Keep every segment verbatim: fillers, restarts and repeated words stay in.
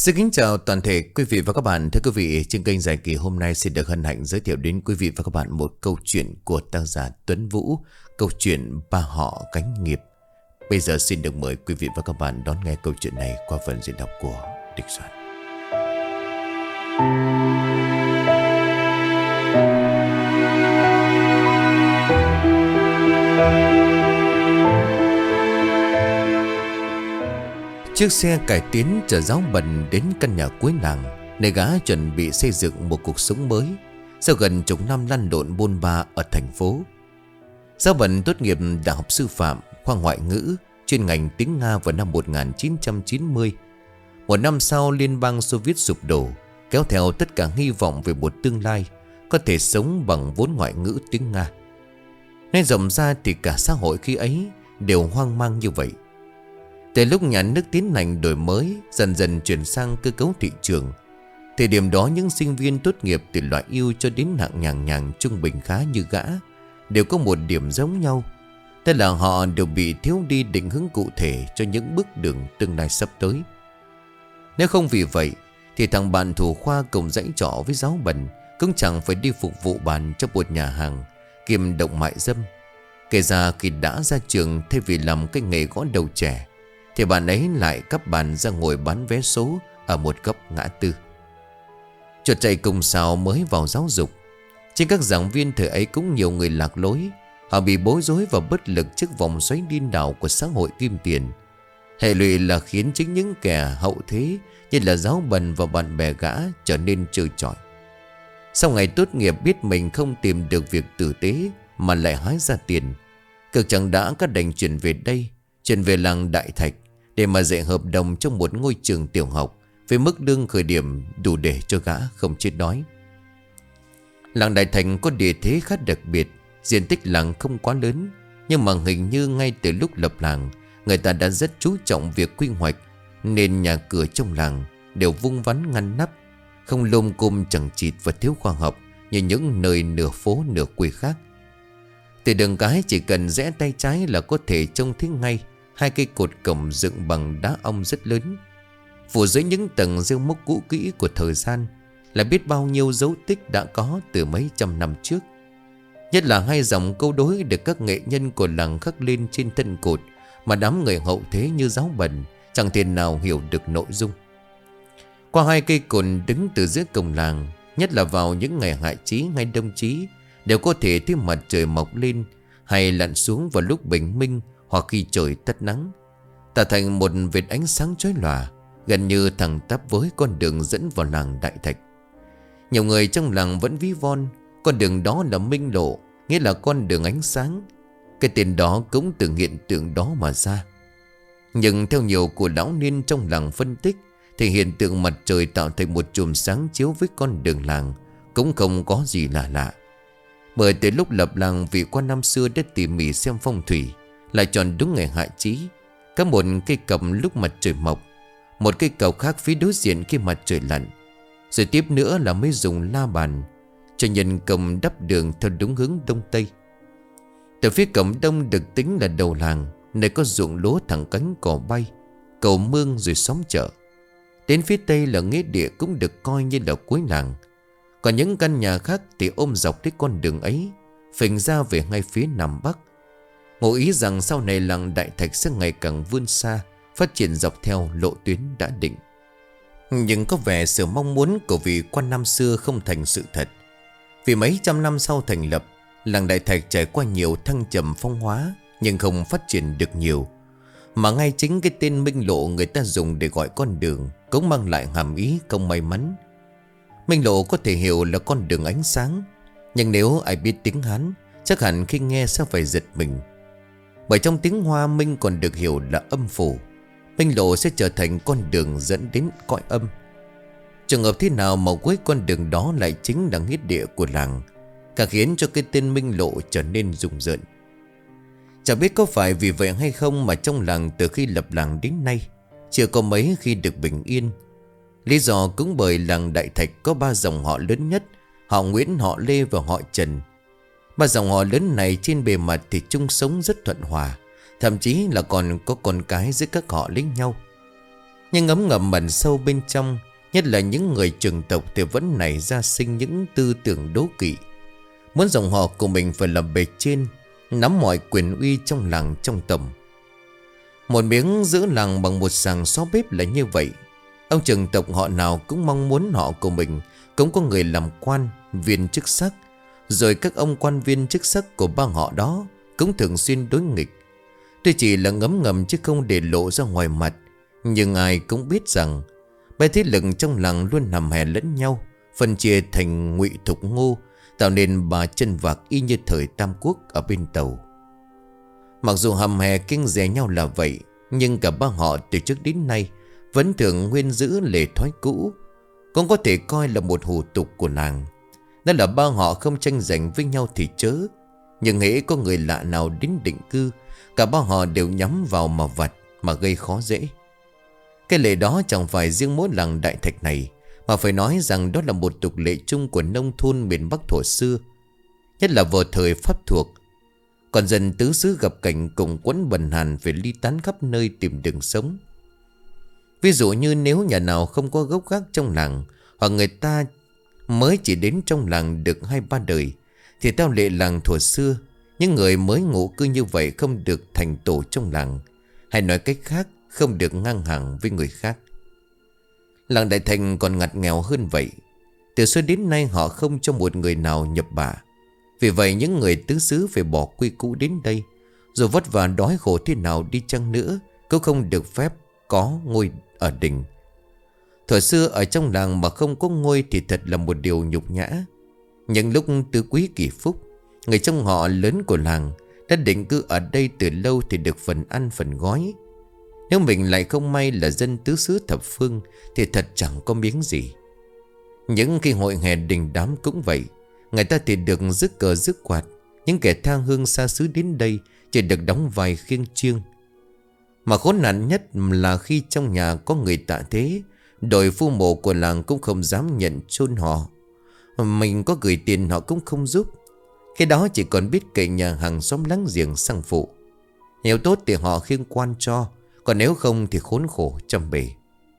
Xin kính chào toàn thể quý vị và các bạn. Thưa quý vị, trên kênh Giải Kỳ hôm nay xin được hân hạnh giới thiệu đến quý vị và các bạn một câu chuyện của tác giả Tuấn Vũ, câu chuyện Ba Họ Gánh Nghiệp. Bây giờ xin được mời quý vị và các bạn đón nghe câu chuyện này qua phần diễn đọc của Địch Soạn. Chiếc xe cải tiến chở giáo bần đến căn nhà cuối làng, nơi gã chuẩn bị xây dựng một cuộc sống mới sau gần chục năm lăn lộn bôn ba ở thành phố. Giáo bần tốt nghiệp đại học sư phạm, khoa ngoại ngữ, chuyên ngành tiếng Nga vào năm một nghìn chín trăm chín mươi. Một năm sau, Liên bang Xô Viết sụp đổ, kéo theo tất cả hy vọng về một tương lai có thể sống bằng vốn ngoại ngữ tiếng Nga. Nên rộng ra thì cả xã hội khi ấy đều hoang mang như vậy. Từ lúc nhà nước tiến hành đổi mới, dần dần chuyển sang cơ cấu thị trường, thời điểm đó những sinh viên tốt nghiệp từ loại ưu cho đến hạng nhàng nhàng trung bình khá như gã đều có một điểm giống nhau. Thế là họ đều bị thiếu đi định hướng cụ thể cho những bước đường tương lai sắp tới. Nếu không vì vậy thì thằng bạn thủ khoa cùng dãy trọ với giáo bần cũng chẳng phải đi phục vụ bàn cho một nhà hàng kiêm động mại dâm. Kể ra khi đã ra trường, thay vì làm cái nghề gõ đầu trẻ thì bạn ấy lại cắp bàn ra ngồi bán vé số ở một góc ngã tư. Chuột chạy cùng sào mới vào giáo dục. Trên các giảng viên thời ấy cũng nhiều người lạc lối. Họ bị bối rối và bất lực trước vòng xoáy điên đảo của xã hội kim tiền. Hệ lụy là khiến chính những kẻ hậu thế như là giáo bần và bạn bè gã trở nên trơ trọi. Sau ngày tốt nghiệp biết mình không tìm được việc tử tế mà lại hái ra tiền, cực chẳng đã các đành chuyển về đây, chuyển về làng Đại Thạch để mà dạy hợp đồng trong một ngôi trường tiểu học với mức lương khởi điểm đủ để cho gã không chết đói. Làng Đại Thạch có địa thế khá đặc biệt, diện tích làng không quá lớn, nhưng mà hình như ngay từ lúc lập làng người ta đã rất chú trọng việc quy hoạch, nên nhà cửa trong làng đều vung vắn ngăn nắp, không lôm côm chẳng chịt và thiếu khoa học như những nơi nửa phố nửa quê khác. Từ đường cái chỉ cần rẽ tay trái là có thể trông thấy ngay hai cây cột cổng dựng bằng đá ong rất lớn. Phủ dưới những tầng rêu mốc cũ kỹ của thời gian là biết bao nhiêu dấu tích đã có từ mấy trăm năm trước. Nhất là hai dòng câu đối được các nghệ nhân của làng khắc lên trên thân cột mà đám người hậu thế như giáo bần chẳng thể nào hiểu được nội dung. Qua hai cây cột đứng từ dưới cổng làng, nhất là vào những ngày hạ chí hay đông chí, đều có thể thấy mặt trời mọc lên hay lặn xuống vào lúc bình minh hoặc khi trời tắt nắng, tạo thành một vệt ánh sáng chói lòa, gần như thẳng tắp với con đường dẫn vào làng Đại Thạch. Nhiều người trong làng vẫn ví von con đường đó là minh lộ, nghĩa là con đường ánh sáng. Cái tên đó cũng từ hiện tượng đó mà ra. Nhưng theo nhiều của lão niên trong làng phân tích thì hiện tượng mặt trời tạo thành một chùm sáng chiếu với con đường làng cũng không có gì lạ lạ. Bởi từ lúc lập làng, vị quan năm xưa đã tỉ mỉ xem phong thủy, lại chọn đúng ngày hạ chí, có một cây cầm lúc mặt trời mọc, một cây cầu khác phía đối diện khi mặt trời lặn. Rồi tiếp nữa là mới dùng la bàn cho nhân công đắp đường theo đúng hướng đông tây. Từ phía cổng đông được tính là đầu làng, nơi có ruộng lúa thẳng cánh cỏ bay, cầu mương rồi xóm chợ. Đến phía tây là nghĩa địa cũng được coi như là cuối làng. Còn những căn nhà khác thì ôm dọc cái con đường ấy, phình ra về ngay phía nam bắc. Ngụ ý rằng sau này làng Đại Thạch sẽ ngày càng vươn xa, phát triển dọc theo lộ tuyến đã định. Nhưng có vẻ sự mong muốn của vị quan năm xưa không thành sự thật. Vì mấy trăm năm sau thành lập, làng Đại Thạch trải qua nhiều thăng trầm phong hóa, nhưng không phát triển được nhiều. Mà ngay chính cái tên Minh Lộ người ta dùng để gọi con đường cũng mang lại hàm ý không may mắn. Minh Lộ có thể hiểu là con đường ánh sáng, nhưng nếu ai biết tiếng Hán chắc hẳn khi nghe sẽ phải giật mình. Bởi trong tiếng Hoa Minh còn được hiểu là âm phủ. Minh Lộ sẽ trở thành con đường dẫn đến cõi âm. Trường hợp thế nào mà cuối con đường đó lại chính là nghĩa địa của làng, càng khiến cho cái tên Minh Lộ trở nên rùng rợn. Chẳng biết có phải vì vậy hay không mà trong làng từ khi lập làng đến nay chưa có mấy khi được bình yên. Lý do cũng bởi làng Đại Thạch có ba dòng họ lớn nhất, họ Nguyễn, họ Lê và họ Trần. Ba dòng họ lớn này trên bề mặt thì chung sống rất thuận hòa, thậm chí là còn có con cái giữa các họ lấy nhau. Nhưng ngấm ngầm mẩn sâu bên trong, nhất là những người trưởng tộc thì vẫn nảy ra sinh những tư tưởng đố kỵ, muốn dòng họ của mình phải làm bề trên, nắm mọi quyền uy trong làng trong tầm. Một miếng giữ làng bằng một sàng xó bếp là như vậy. Ông trưởng tộc họ nào cũng mong muốn họ của mình cũng có người làm quan, viên chức sắc. Rồi các ông quan viên chức sắc của ba họ đó cũng thường xuyên đối nghịch. Tuy chỉ là ngấm ngầm chứ không để lộ ra ngoài mặt, nhưng ai cũng biết rằng ba thế lực trong làng luôn nằm hè lẫn nhau, phân chia thành Ngụy, Thục, Ngô, tạo nên bà chân vạc y như thời Tam Quốc ở bên Tàu. Mặc dù hầm hè kinh rẻ nhau là vậy, nhưng cả ba họ từ trước đến nay vẫn thường nguyên giữ lề thói cũ, cũng có thể coi là một hủ tục của làng. Đó là ba họ không tranh giành với nhau thì chớ, nhưng hễ có người lạ nào đến định cư, cả ba họ đều nhắm vào mà vặt, mà gây khó dễ. Cái lệ đó chẳng phải riêng mỗi làng Đại Thạch này, mà phải nói rằng đó là một tục lệ chung của nông thôn miền Bắc thuở xưa, nhất là vào thời Pháp thuộc. Còn dân tứ xứ gặp cảnh cùng quẫn bần hàn phải ly tán khắp nơi tìm đường sống. Ví dụ như nếu nhà nào không có gốc gác trong làng, hoặc người ta mới chỉ đến trong làng được hai ba đời, thì theo lệ làng thuở xưa, những người mới ngụ cư như vậy không được thành tổ trong làng, hay nói cách khác, không được ngang hàng với người khác. Làng Đại Thành còn ngặt nghèo hơn vậy. Từ xưa đến nay họ không cho một người nào nhập bả. Vì vậy những người tứ xứ phải bỏ quy cũ đến đây, dù vất vả đói khổ thế nào đi chăng nữa cũng không được phép có ngôi ở đình. Thuở xưa ở trong làng mà không có ngôi thì thật là một điều nhục nhã. Những lúc tứ quý kỳ phúc, người trong họ lớn của làng đã định cư ở đây từ lâu thì được phần ăn phần gói. Nếu mình lại không may là dân tứ xứ thập phương thì thật chẳng có miếng gì. Những khi hội hè đình đám cũng vậy, người ta thì được rước cờ rước quạt. Những kẻ tha hương xa xứ đến đây chỉ được đóng vai khiêng chiêng. Mà khốn nạn nhất là khi trong nhà có người tạ thế, đội phu mộ của làng cũng không dám nhận chôn họ. Mình có gửi tiền họ cũng không giúp. Khi đó chỉ còn biết cậy nhà hàng xóm láng giềng sang phụ. Nếu tốt thì họ khiêng quan cho, còn nếu không thì khốn khổ trăm bề.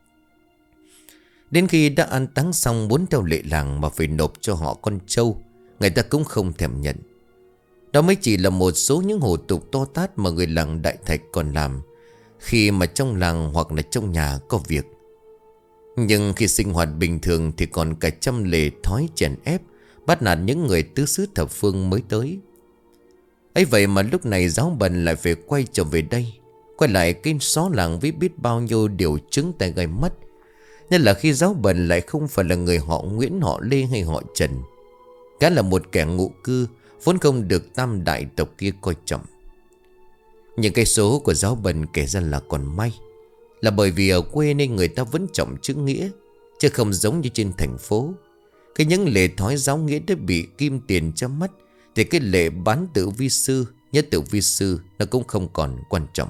Đến khi đã an táng xong muốn theo lệ làng mà phải nộp cho họ con trâu, người ta cũng không thèm nhận. Đó mới chỉ là một số những hủ tục to tát mà người làng Đại Thạch còn làm khi mà trong làng hoặc là trong nhà có việc. Nhưng khi sinh hoạt bình thường thì còn cả trăm lề thói chèn ép, bắt nạt những người tứ xứ thập phương mới tới. Ấy vậy mà lúc này giáo bần lại phải quay trở về đây, quay lại cái xó làng với biết bao nhiêu điều chứng tai gai mắt. Nhất là khi giáo bần lại không phải là người họ Nguyễn, họ Lê hay họ Trần. Gã là một kẻ ngụ cư vốn không được tam đại tộc kia coi trọng. Những cái số của giáo bần kể ra là còn may, là bởi vì ở quê nên người ta vẫn trọng chữ nghĩa, chứ không giống như trên thành phố. Cái những lệ thói giáo nghĩa đã bị kim tiền cho mắt, thì cái lệ bán tự vi sư, nhất tự vi sư nó cũng không còn quan trọng.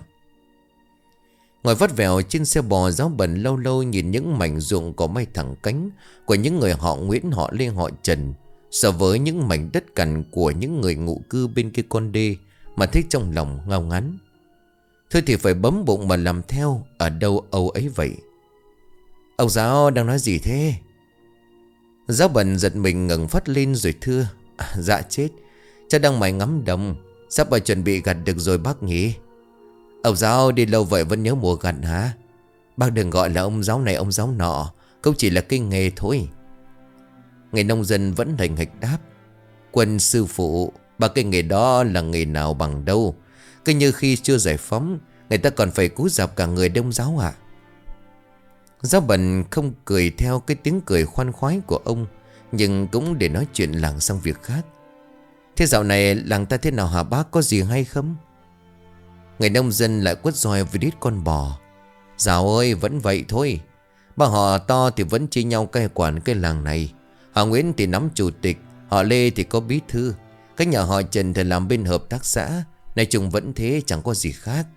Ngồi vắt vẻo trên xe bò, giáo bần lâu lâu nhìn những mảnh ruộng có may thẳng cánh của những người họ Nguyễn, họ Lê, họ Trần, so với những mảnh đất cằn của những người ngụ cư bên kia con đê, mà thấy trong lòng ngao ngán. Thôi thì phải bấm bụng mà làm theo, ở đâu âu ấy vậy. Ông giáo đang nói gì thế? Giáo bần giật mình ngẩng phát lên rồi thưa: à, dạ chết, cha đang mải ngắm đồng, sắp phải chuẩn bị gặt được rồi bác nhỉ. Ông giáo đi lâu vậy vẫn nhớ mùa gặt hả? Bác đừng gọi là ông giáo này ông giáo nọ, không chỉ là cái nghề thôi. Người nông dân vẫn hành hạch đáp: Quân sư phụ, ba cái nghề đó là nghề nào bằng đâu. Cứ như khi chưa giải phóng, người ta còn phải cú dạp cả người đông giáo ạ. Giáo bần không cười theo cái tiếng cười khoan khoái của ông, nhưng cũng để nói chuyện làng sang việc khác. Thế dạo này làng ta thế nào hả bác, có gì hay không? Người nông dân lại quất roi với đít con bò: Dạo ơi, vẫn vậy thôi. Ba họ to thì vẫn chia nhau cai quản cái làng này. Họ Nguyễn thì nắm chủ tịch, họ Lê thì có bí thư, các nhà họ Trần thì làm bên hợp tác xã. Nói chung vẫn thế, chẳng có gì khác.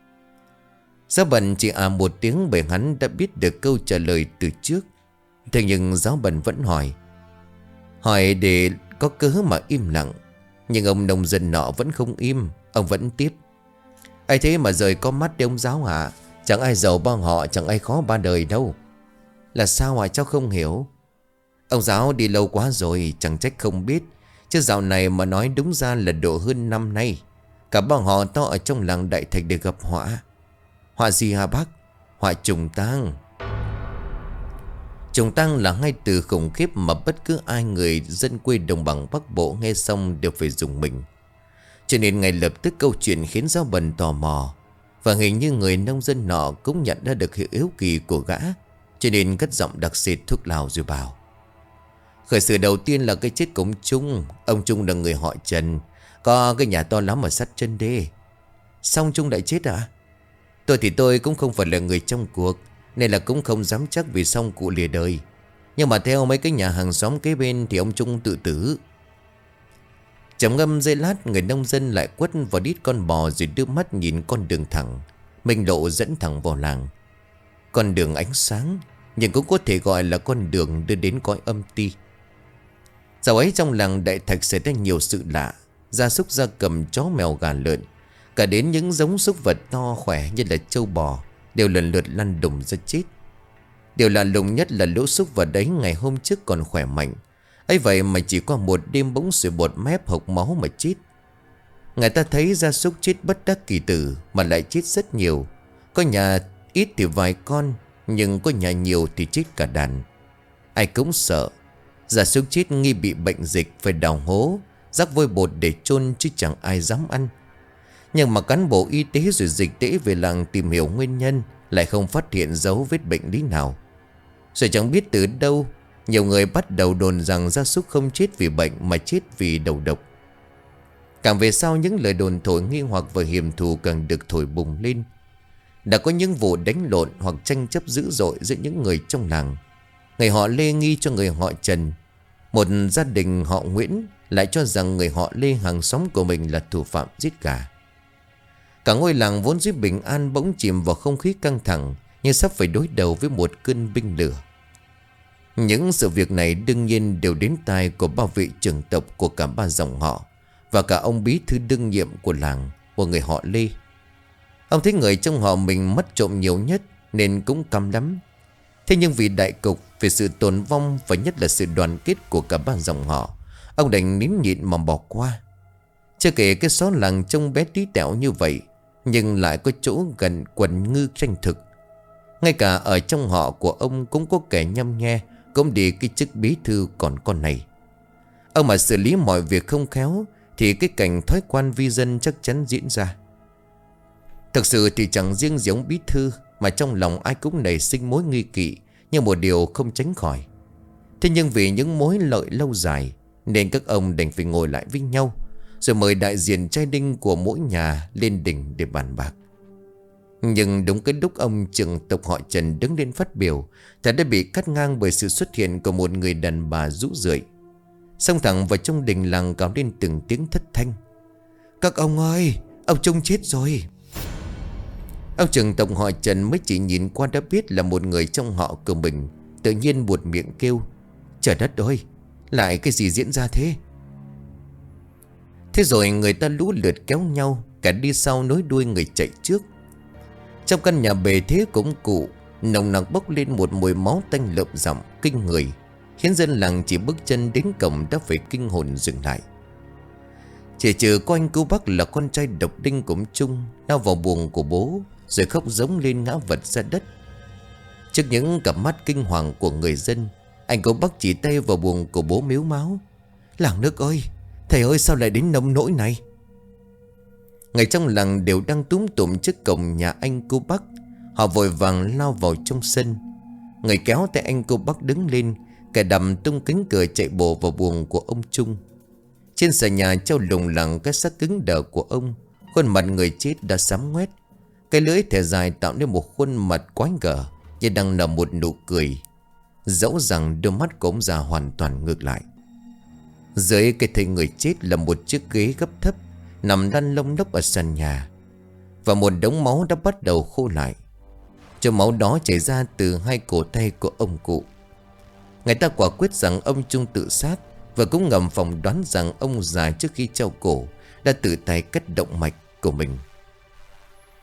Giáo bần chỉ à một tiếng, bởi hắn đã biết được câu trả lời từ trước. Thế nhưng giáo bần vẫn hỏi Hỏi để có cớ mà im lặng. Nhưng ông nông dân nọ vẫn không im. Ông vẫn tiếp: Ai thế mà rời có mắt đi ông giáo hả? Chẳng ai giàu bao họ, chẳng ai khó ba đời đâu. Là sao hả cháu không hiểu? Ông giáo đi lâu quá rồi, chẳng trách không biết. Chứ dạo này mà nói đúng ra là độ hơn năm nay. Cả bọn họ to ở trong làng Đại Thạch để gặp họa. Họa gì hả bác? Họa trùng tang. Trùng tang là hai từ khủng khiếp mà bất cứ ai người dân quê đồng bằng Bắc Bộ nghe xong đều phải dùng mình. Cho nên ngay lập tức câu chuyện khiến Giáo Bần tò mò. Và hình như người nông dân nọ cũng nhận ra được hiệu yếu kỳ của gã, cho nên cất giọng đặc sệt thuốc lào rồi bảo: khởi sự đầu tiên là cái chết của ông Trung. Ông Trung là người họ Trần, có cái nhà to lắm ở sát chân đê. Xong Trung lại chết à? Tôi thì tôi cũng không phải là người trong cuộc, nên là cũng không dám chắc vì xong cụ lìa đời. Nhưng mà theo mấy cái nhà hàng xóm kế bên thì ông Trung tự tử. Trầm ngâm giây lát, người nông dân lại quất vào đít con bò rồi đưa mắt nhìn con đường thẳng Minh Lộ dẫn thẳng vào làng. Con đường ánh sáng, nhưng cũng có thể gọi là con đường đưa đến cõi âm ti. Dạo ấy trong làng Đại Thạch xảy ra nhiều sự lạ. Gia súc gia cầm, chó mèo gà lợn, cả đến những giống súc vật to khỏe như là trâu bò, đều lần lượt lăn đùng ra chết. Điều lạ lùng nhất là lũ súc vật đấy ngày hôm trước còn khỏe mạnh, ấy vậy mà chỉ qua một đêm bỗng sủi bọt mép hộc máu mà chết. Người ta thấy gia súc chết bất đắc kỳ tử, mà lại chết rất nhiều. Có nhà ít thì vài con, nhưng có nhà nhiều thì chết cả đàn. Ai cũng sợ gia súc chết nghi bị bệnh dịch, phải đào hố rắc vôi bột để chôn, chứ chẳng ai dám ăn. Nhưng mà cán bộ y tế rồi dịch tễ về làng tìm hiểu nguyên nhân, lại không phát hiện dấu vết bệnh lý nào. Rồi chẳng biết từ đâu, nhiều người bắt đầu đồn rằng gia súc không chết vì bệnh mà chết vì đầu độc. Càng về sau, những lời đồn thổi nghi hoặc và hiểm thù càng được thổi bùng lên. Đã có những vụ đánh lộn hoặc tranh chấp dữ dội giữa những người trong làng. Người họ Lê nghi cho người họ Trần. Một gia đình họ Nguyễn lại cho rằng người họ Lê, hàng xóm của mình, là thủ phạm giết gà. Cả ngôi làng vốn dĩ bình an bỗng chìm vào không khí căng thẳng, như sắp phải đối đầu với một cơn binh lửa. Những sự việc này đương nhiên đều đến tai của ba vị trưởng tộc của cả ba dòng họ, và cả ông bí thư đương nhiệm của làng, của người họ Lê. Ông thấy người trong họ mình mất trộm nhiều nhất nên cũng căm lắm. Thế nhưng vì đại cục, về sự tồn vong và nhất là sự đoàn kết của cả ba dòng họ, ông đành nín nhịn mà bỏ qua. Chưa kể cái xó làng trông bé tí tẹo như vậy, nhưng lại có chỗ gần quần ngư tranh thực. Ngay cả ở trong họ của ông cũng có kẻ nhăm nhe, cũng đi cái chức bí thư còn con này. Ông mà xử lý mọi việc không khéo thì cái cảnh thoái quan vi dân chắc chắn diễn ra. Thực sự thì chẳng riêng giống bí thư, mà trong lòng ai cũng nảy sinh mối nghi kỵ như một điều không tránh khỏi. Thế nhưng vì những mối lợi lâu dài nên các ông đành phải ngồi lại với nhau, rồi mời đại diện trai đinh của mỗi nhà lên đỉnh để bàn bạc. Nhưng đúng cái lúc ông trưởng tộc họ Trần đứng lên phát biểu, thì đã bị cắt ngang bởi sự xuất hiện của một người đàn bà rũ rượi, xông thẳng vào trong đình làng gào lên từng tiếng thất thanh: các ông ơi, ông Trung chết rồi. Ông trưởng tộc họ Trần mới chỉ nhìn qua đã biết là một người trong họ của mình, tự nhiên buột miệng kêu: trời đất ơi, lại cái gì diễn ra thế? Thế rồi người ta lũ lượt kéo nhau, cả đi sau nối đuôi người chạy trước. Trong căn nhà bề thế cũng cụ, nồng nặc bốc lên một mùi máu tanh lợm giọng kinh người, khiến dân làng chỉ bước chân đến cổng đã phải kinh hồn dừng lại. Chỉ trừ có anh Cưu Bắc là con trai độc đinh của ông Trung, lao vào buồng của bố rồi khóc giống lên ngã vật ra đất. Trước những cặp mắt kinh hoàng của người dân, anh Cưu Bắc chỉ tay vào buồng của bố mếu máo: làng nước ơi, thầy ơi, sao lại đến nông nỗi này? Người trong làng đều đang túm tụm trước cổng nhà anh Cưu Bắc. Họ vội vàng lao vào trong sân. Người kéo tay anh Cưu Bắc đứng lên, kẻ đầm tung cánh cửa chạy bộ vào buồng của ông Trung. Trên sàn nhà treo lủng lẳng cái xác cứng đờ của ông. Khuôn mặt người chết đã xám ngoét, cái lưỡi thẻ dài tạo nên một khuôn mặt quái gở, như đang nở một nụ cười, dẫu rằng đôi mắt của ông già hoàn toàn ngược lại. Dưới cái thây người chết là một chiếc ghế gấp thấp nằm lăn lông lốc ở sàn nhà, và một đống máu đã bắt đầu khô lại. Cho máu đó chảy ra từ hai cổ tay của ông cụ. Người ta quả quyết rằng ông Trung tự sát, và cũng ngầm phỏng đoán rằng ông già trước khi treo cổ đã tự tay cắt động mạch của mình.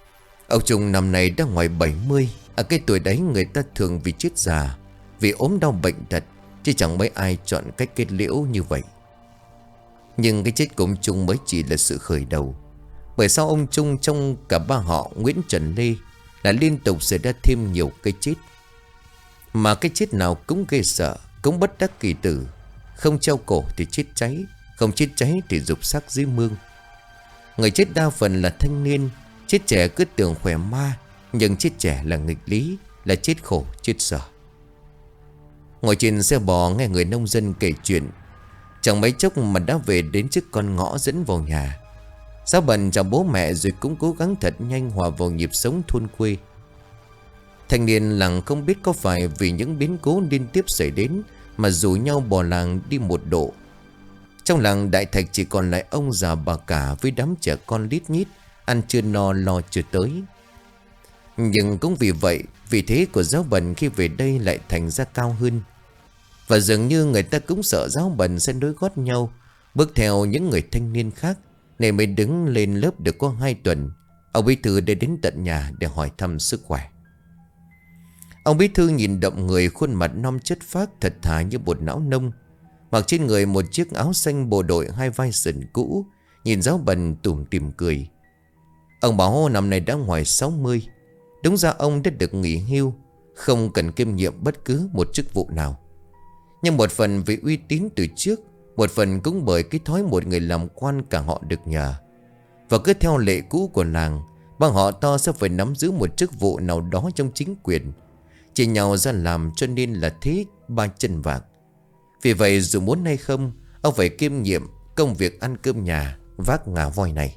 Ông Trung năm nay đã ngoài bảy mươi. Ở cái tuổi đấy người ta thường vì chết già, vì ốm đau bệnh tật, chứ chẳng mấy ai chọn cách kết liễu như vậy. Nhưng cái chết của ông Trung mới chỉ là sự khởi đầu. Bởi sau ông Trung trong cả ba họ Nguyễn Trần Lê là liên tục xảy ra thêm nhiều cái chết. Mà cái chết nào cũng ghê sợ, cũng bất đắc kỳ tử. Không treo cổ thì chết cháy, không chết cháy thì rụp xác dưới mương. Người chết đa phần là thanh niên. Chết trẻ cứ tưởng khỏe ma, nhưng chết trẻ là nghịch lý, là chết khổ, chết sợ. Ngồi trên xe bò nghe người nông dân kể chuyện, chẳng mấy chốc mà đã về đến trước con ngõ dẫn vào nhà. Giáo Bần chào bố mẹ rồi cũng cố gắng thật nhanh hòa vào nhịp sống thôn quê. Thanh niên làng không biết có phải vì những biến cố liên tiếp xảy đến mà rủ nhau bỏ làng đi một độ. Trong làng Đại Thạch chỉ còn lại ông già bà cả với đám trẻ con lít nhít, ăn chưa no lo chưa tới. Nhưng cũng vì vậy, vị thế của Giáo Bần khi về đây lại thành ra cao hơn. Và dường như người ta cũng sợ Giáo Bần sẽ nối gót nhau, bước theo những người thanh niên khác, nên mới đứng lên lớp được có hai tuần. Ông bí thư đã đến tận nhà để hỏi thăm sức khỏe. Ông bí thư nhìn đậm người, khuôn mặt non chất phác thật thà như bột não nông, mặc trên người một chiếc áo xanh bộ đội hai vai sườn cũ, nhìn Giáo Bần tủm tỉm cười. Ông bảo năm nay đã ngoài sáu mươi. Đúng ra ông đã được nghỉ hưu, không cần kiêm nhiệm bất cứ một chức vụ nào. Nhưng một phần vì uy tín từ trước, một phần cũng bởi cái thói một người làm quan cả họ được nhờ. Và cứ theo lệ cũ của làng, bang họ to sẽ phải nắm giữ một chức vụ nào đó trong chính quyền. Chỉ nhau ra làm cho nên là thế ba chân vạc. Vì vậy dù muốn hay không, ông phải kiêm nhiệm công việc ăn cơm nhà, vác ngà voi này.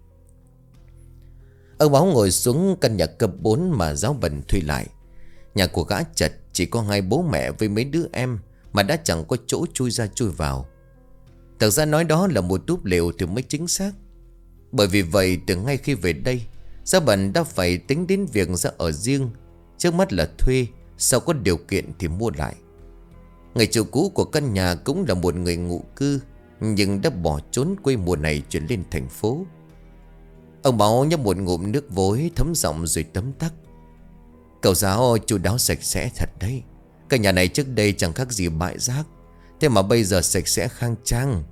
Ông Báo ngồi xuống căn nhà cấp bốn mà Giáo Bần thuê lại. Nhà của gã chật, chỉ có hai bố mẹ với mấy đứa em, mà đã chẳng có chỗ chui ra chui vào. Thật ra nói đó là một túp lều thì mới chính xác. Bởi vì vậy từ ngay khi về đây, Giáo Bần đã phải tính đến việc ra ở riêng. Trước mắt là thuê, sau có điều kiện thì mua lại. Người chủ cũ của căn nhà cũng là một người ngụ cư, nhưng đã bỏ trốn quê mùa này chuyển lên thành phố. Ông Báo nhấp một ngụm nước vối thấm giọng rồi tấm tắc. Cậu Giáo chu đáo sạch sẽ thật đấy. Căn nhà này trước đây chẳng khác gì bãi rác, thế mà bây giờ sạch sẽ khang trang.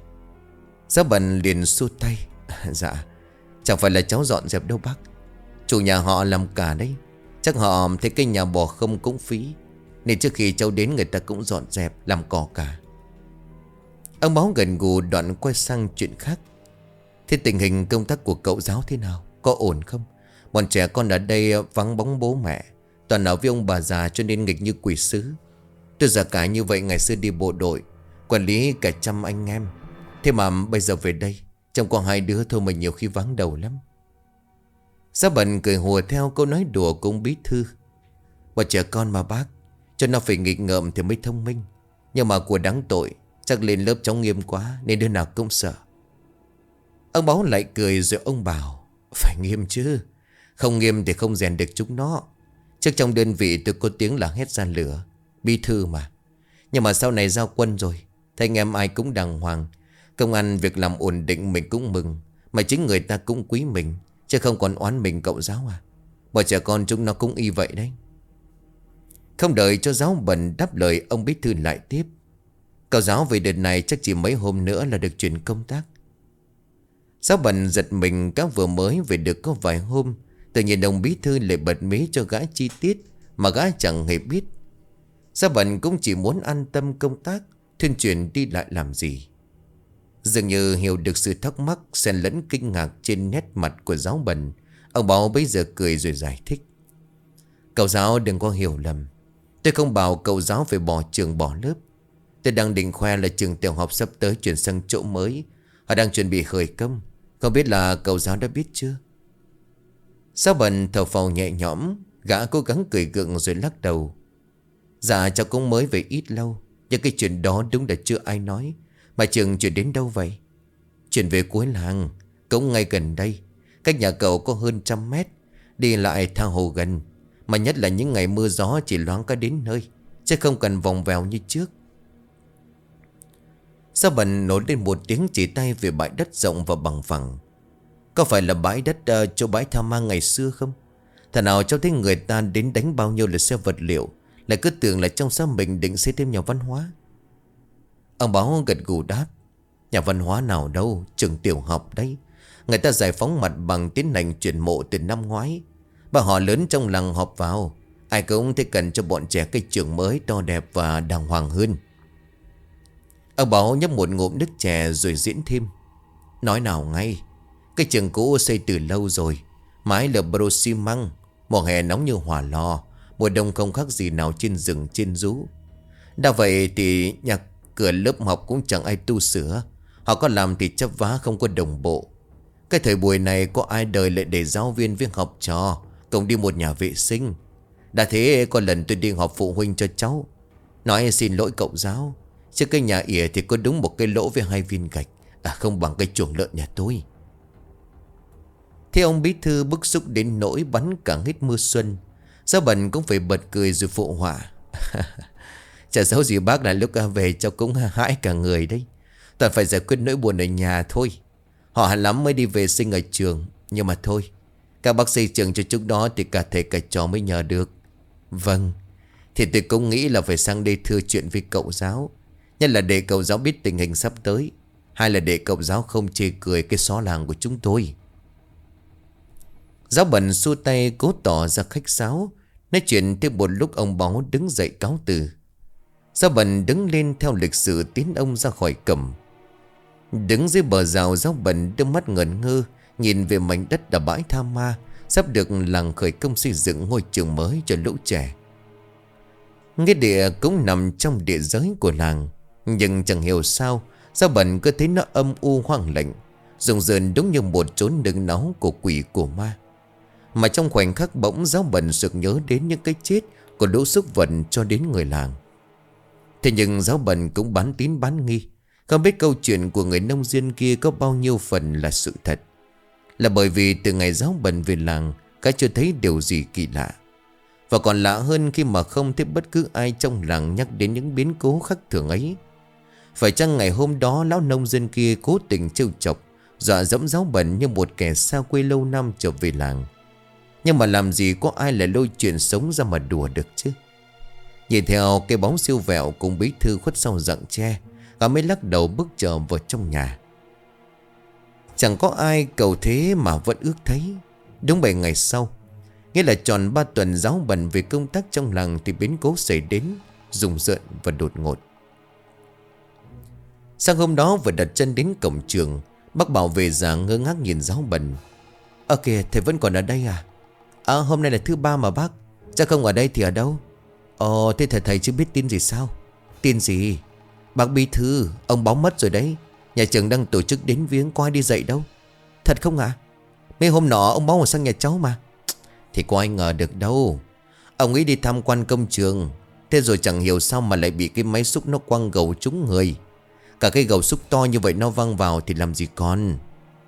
Giáo Bần liền xua tay. Dạ, chẳng phải là cháu dọn dẹp đâu bác. Chủ nhà họ làm cả đấy. Chắc họ thấy cái nhà bỏ không cũng phí, nên trước khi cháu đến người ta cũng dọn dẹp làm cỏ cả. Ông Báo gần gù đoạn quay sang chuyện khác. Thế tình hình công tác của cậu Giáo thế nào? Có ổn không? Bọn trẻ con ở đây vắng bóng bố mẹ, toàn ở với ông bà già cho nên nghịch như quỷ sứ. Tôi già cả như vậy ngày xưa đi bộ đội, quản lý cả trăm anh em. Thế mà bây giờ về đây, trông có hai đứa thôi mà nhiều khi vắng đầu lắm. Giáo Bần cười hùa theo câu nói đùa của ông bí thư. Bọn trẻ con mà bác, cho nó phải nghịch ngợm thì mới thông minh. Nhưng mà của đáng tội, chắc lên lớp cháu nghiêm quá nên đứa nào cũng sợ. Ông Báo lại cười rồi ông bảo. Phải nghiêm chứ, không nghiêm thì không rèn được chúng nó. Trước trong đơn vị tôi có tiếng là hét ra lửa, bí thư mà. Nhưng mà sau này giao quân rồi, thấy anh em ai cũng đàng hoàng, công ăn việc làm ổn định mình cũng mừng. Mà chính người ta cũng quý mình, chứ không còn oán mình cậu Giáo à. Bọn trẻ con chúng nó cũng y vậy đấy. Không đợi cho Giáo Bần đáp lời, ông bí thư lại tiếp. Cậu Giáo về đợt này chắc chỉ mấy hôm nữa là được chuyển công tác. Giáo Bần giật mình, các vừa mới về được có vài hôm, tự nhiên ông bí thư lại bật mí cho gã chi tiết mà gã chẳng hề biết. Giáo Bần cũng chỉ muốn an tâm công tác, thuyên chuyển đi lại làm gì. Dường như hiểu được sự thắc mắc xen lẫn kinh ngạc trên nét mặt của Giáo Bần, ông Báo bây giờ cười rồi giải thích. Cậu Giáo đừng có hiểu lầm, tôi không bảo cậu Giáo phải bỏ trường bỏ lớp. Tôi đang định khoe là trường tiểu học sắp tới chuyển sang chỗ mới, họ đang chuẩn bị khởi công. Không biết là cậu Giáo đã biết chưa? Giáo Bần thở phào nhẹ nhõm, gã cố gắng cười gượng rồi lắc đầu. Dạ cháu cũng mới về ít lâu, nhưng cái chuyện đó đúng là chưa ai nói. Mà trường chuyển đến đâu vậy? Chuyển về cuối làng, cũng ngay gần đây. Cách nhà cậu có hơn trăm mét, đi lại tha hồ gần. Mà nhất là những ngày mưa gió chỉ loáng cả đến nơi, chứ không cần vòng vèo như trước. Giáo Bần nổi lên một tiếng chỉ tay về bãi đất rộng và bằng phẳng. Có phải là bãi đất uh, chỗ bãi Tha Mang ngày xưa không? Thà nào cháu thấy người ta đến đánh bao nhiêu là xe vật liệu, lại cứ tưởng là trong xã mình định xây thêm nhà văn hóa. Ông Báo gật gù đáp. Nhà văn hóa nào đâu, trường tiểu học đấy. Người ta giải phóng mặt bằng tiến hành chuyển mộ từ năm ngoái. Bà họ lớn trong làng họp vào, ai cũng thấy cần cho bọn trẻ cái trường mới to đẹp và đàng hoàng hơn. Ông Báo nhấp một ngụm nước chè rồi diễn thêm. Nói nào ngay, cái trường cũ xây từ lâu rồi, mái lợp bro xi măng, mùa hè nóng như hỏa lò, mùa đông không khác gì nào trên rừng trên rú. Đã vậy thì nhà cửa lớp học cũng chẳng ai tu sửa, họ có làm thì chấp vá không có đồng bộ. Cái thời buổi này có ai đời lại để giáo viên với học trò cùng đi một nhà vệ sinh. Đã thế có lần tôi đi họp phụ huynh cho cháu, nói xin lỗi cậu giáo, chứ cái nhà ỉa thì có đúng một cái lỗ với hai viên gạch, à không bằng cái chuồng lợn nhà tôi. Thế ông bí thư bức xúc đến nỗi bắn cả hết mưa xuân. Giáo Bần cũng phải bật cười rồi phụ họa. Chả giấu gì bác là lúc về cháu cũng hãi cả người đấy. Toàn phải giải quyết nỗi buồn ở nhà thôi. Họ hẳn lắm mới đi vệ sinh ở trường, nhưng mà thôi, các bác xây trường cho chúng đó thì cả thầy cả trò mới nhờ được. Vâng, thì tôi cũng nghĩ là phải sang đây thưa chuyện với cậu giáo. Nhất là để cậu giáo biết tình hình sắp tới, hai là để cậu giáo không chê cười cái xó làng của chúng tôi. Giáo Bần xua tay cố tỏ ra khách sáo. Nói chuyện thêm một lúc ông Báo đứng dậy cáo từ. Giáo Bần đứng lên theo lịch sử tiến ông ra khỏi cẩm. Đứng dưới bờ rào, Giáo Bần đưa mắt ngẩn ngơ nhìn về mảnh đất đã bãi tha ma, sắp được làng khởi công xây dựng ngôi trường mới cho lũ trẻ. Nghĩa địa cũng nằm trong địa giới của làng, nhưng chẳng hiểu sao Giáo Bần cứ thấy nó âm u hoang lạnh, rùng rợn đúng như một chốn đựng náu của quỷ của ma. Mà trong khoảnh khắc bỗng Giáo Bần sực nhớ đến những cái chết của lũ súc vật cho đến người làng. Thế nhưng Giáo Bần cũng bán tín bán nghi, không biết câu chuyện của người nông dân kia có bao nhiêu phần là sự thật. Là bởi vì từ ngày Giáo Bần về làng, cả chưa thấy điều gì kỳ lạ. Và còn lạ hơn khi mà không thấy bất cứ ai trong làng nhắc đến những biến cố khác thường ấy. Phải chăng ngày hôm đó lão nông dân kia cố tình trêu chọc, dọa dẫm Giáo Bần như một kẻ xa quê lâu năm trở về làng. Nhưng mà làm gì có ai lại lôi chuyện sống ra mà đùa được chứ. Nhìn theo cái bóng siêu vẹo cùng bí thư khuất sau rặng tre, gã mới lắc đầu bước trở vào trong nhà. Chẳng có ai cầu thế mà vẫn ước thấy. Đúng bảy ngày sau, nghĩa là tròn ba tuần Giáo Bần về công tác trong làng, thì biến cố xảy đến rùng rợn và đột ngột. Sáng hôm đó vừa đặt chân đến cổng trường, bác bảo vệ già ngơ ngác nhìn Giáo Bần. Ơ kìa, thầy vẫn còn ở đây à? À, hôm nay là thứ ba mà bác. Chắc không ở đây thì ở đâu? Ồ, thế thầy thầy chưa biết tin gì sao? Tin gì? Bác bí thư, ông Báo mất rồi đấy. Nhà trường đang tổ chức đến viếng, có ai đi dạy đâu. Thật không ạ? À? Mấy hôm nọ ông Báo ở sang nhà cháu mà. Thì có ai ngờ được đâu. Ông ấy đi tham quan công trường, thế rồi chẳng hiểu sao mà lại bị cái máy xúc nó quăng gầu trúng người. Cả cái gầu xúc to như vậy nó văng vào thì làm gì còn.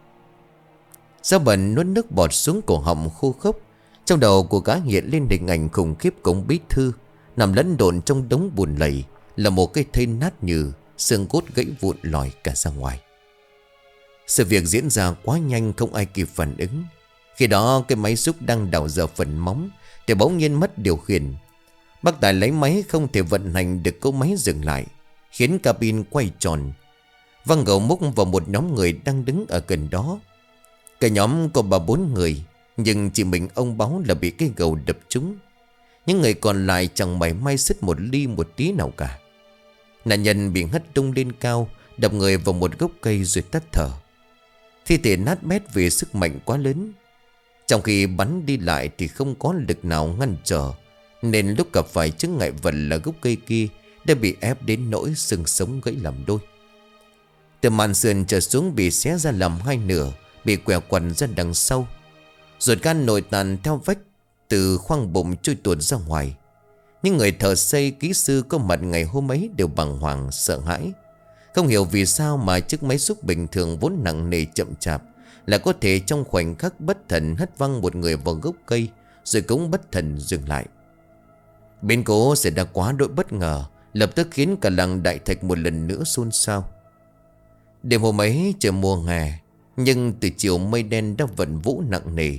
Giáo Bần nuốt nước bọt xuống cổ họng khô khốc. Trong đầu của gã hiện lên hình ảnh khủng khiếp cổng bí thư nằm lẫn độn trong đống bùn lầy, là một cái thây nát nhừ, xương cốt gãy vụn lòi cả ra ngoài. Sự việc diễn ra quá nhanh, không ai kịp phản ứng. Khi đó cái máy xúc đang đào dở phần móng thì bỗng nhiên mất điều khiển. Bác Tài lấy máy không thể vận hành được cỗ máy dừng lại, khiến cabin quay tròn, văng gầu múc vào một nhóm người đang đứng ở gần đó. Cả nhóm có ba bốn người, nhưng chỉ mình ông Báo là bị cái gầu đập trúng. Những người còn lại chẳng mảy may xích một ly một tí nào cả. Nạn nhân bị hất tung lên cao, đập người vào một gốc cây rồi tắt thở. Thi thể nát bét vì sức mạnh quá lớn. Trong khi bắn đi lại thì không có lực nào ngăn trở, nên lúc gặp phải chướng ngại vật là gốc cây kia đã bị ép đến nỗi xương sống gãy làm đôi. Từ màn sườn trở xuống bị xé ra làm hai nửa, bị quẹo quằn ra đằng sau. Ruột gan nổi tàn theo vách từ khoang bụng trôi tuột ra ngoài. Những người thợ xây kỹ sư có mặt ngày hôm ấy đều bàng hoàng sợ hãi. Không hiểu vì sao mà chiếc máy xúc bình thường vốn nặng nề chậm chạp là có thể trong khoảnh khắc bất thần hất văng một người vào gốc cây, rồi cũng bất thần dừng lại. Biến cố xảy ra quá đỗi bất ngờ, lập tức khiến cả làng Đại Thạch một lần nữa xôn xao. Đêm hôm ấy trời mùa hè, nhưng từ chiều mây đen đã vần vũ nặng nề,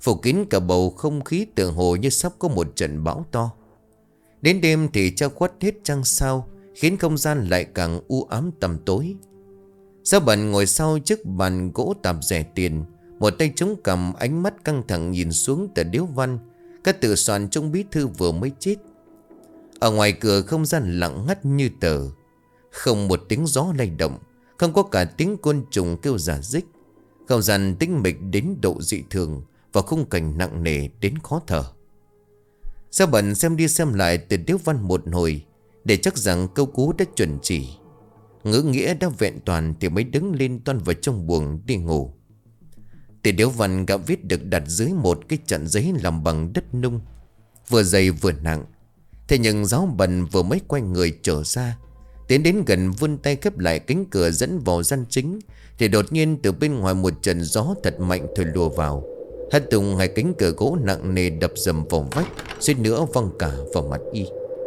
phủ kín cả bầu không khí tựa hồ như sắp có một trận bão to. Đến đêm thì trao khuất hết trăng sao, khiến không gian lại càng u ám tăm tối. Giáo Bần ngồi sau chiếc bàn gỗ tạp rẻ tiền, một tay chống cằm, ánh mắt căng thẳng nhìn xuống tờ điếu văn các tự soạn trong bí thư vừa mới chết. Ở ngoài cửa không gian lặng ngắt như tờ, không một tiếng gió lay động, không có cả tiếng côn trùng kêu rả rích. Không gian tĩnh mịch đến độ dị thường, và khung cảnh nặng nề đến khó thở. Giáo Bần xem đi xem lại từ điếu văn một hồi, để chắc rằng câu cú đã chuẩn chỉ, ngữ nghĩa đã vẹn toàn, thì mới đứng lên toan vào trong buồng đi ngủ. Từ điếu văn gã viết được đặt dưới một cái chặn giấy làm bằng đất nung, vừa dày vừa nặng. Thế nhưng Giáo Bần vừa mới quay người trở ra, tiến đến gần vươn tay khép lại cánh cửa dẫn vào gian chính, thì đột nhiên từ bên ngoài một trận gió thật mạnh thổi lùa vào, hất tung hai cánh cửa gỗ nặng nề đập dầm vào vách, suýt nữa văng cả vào mặt y.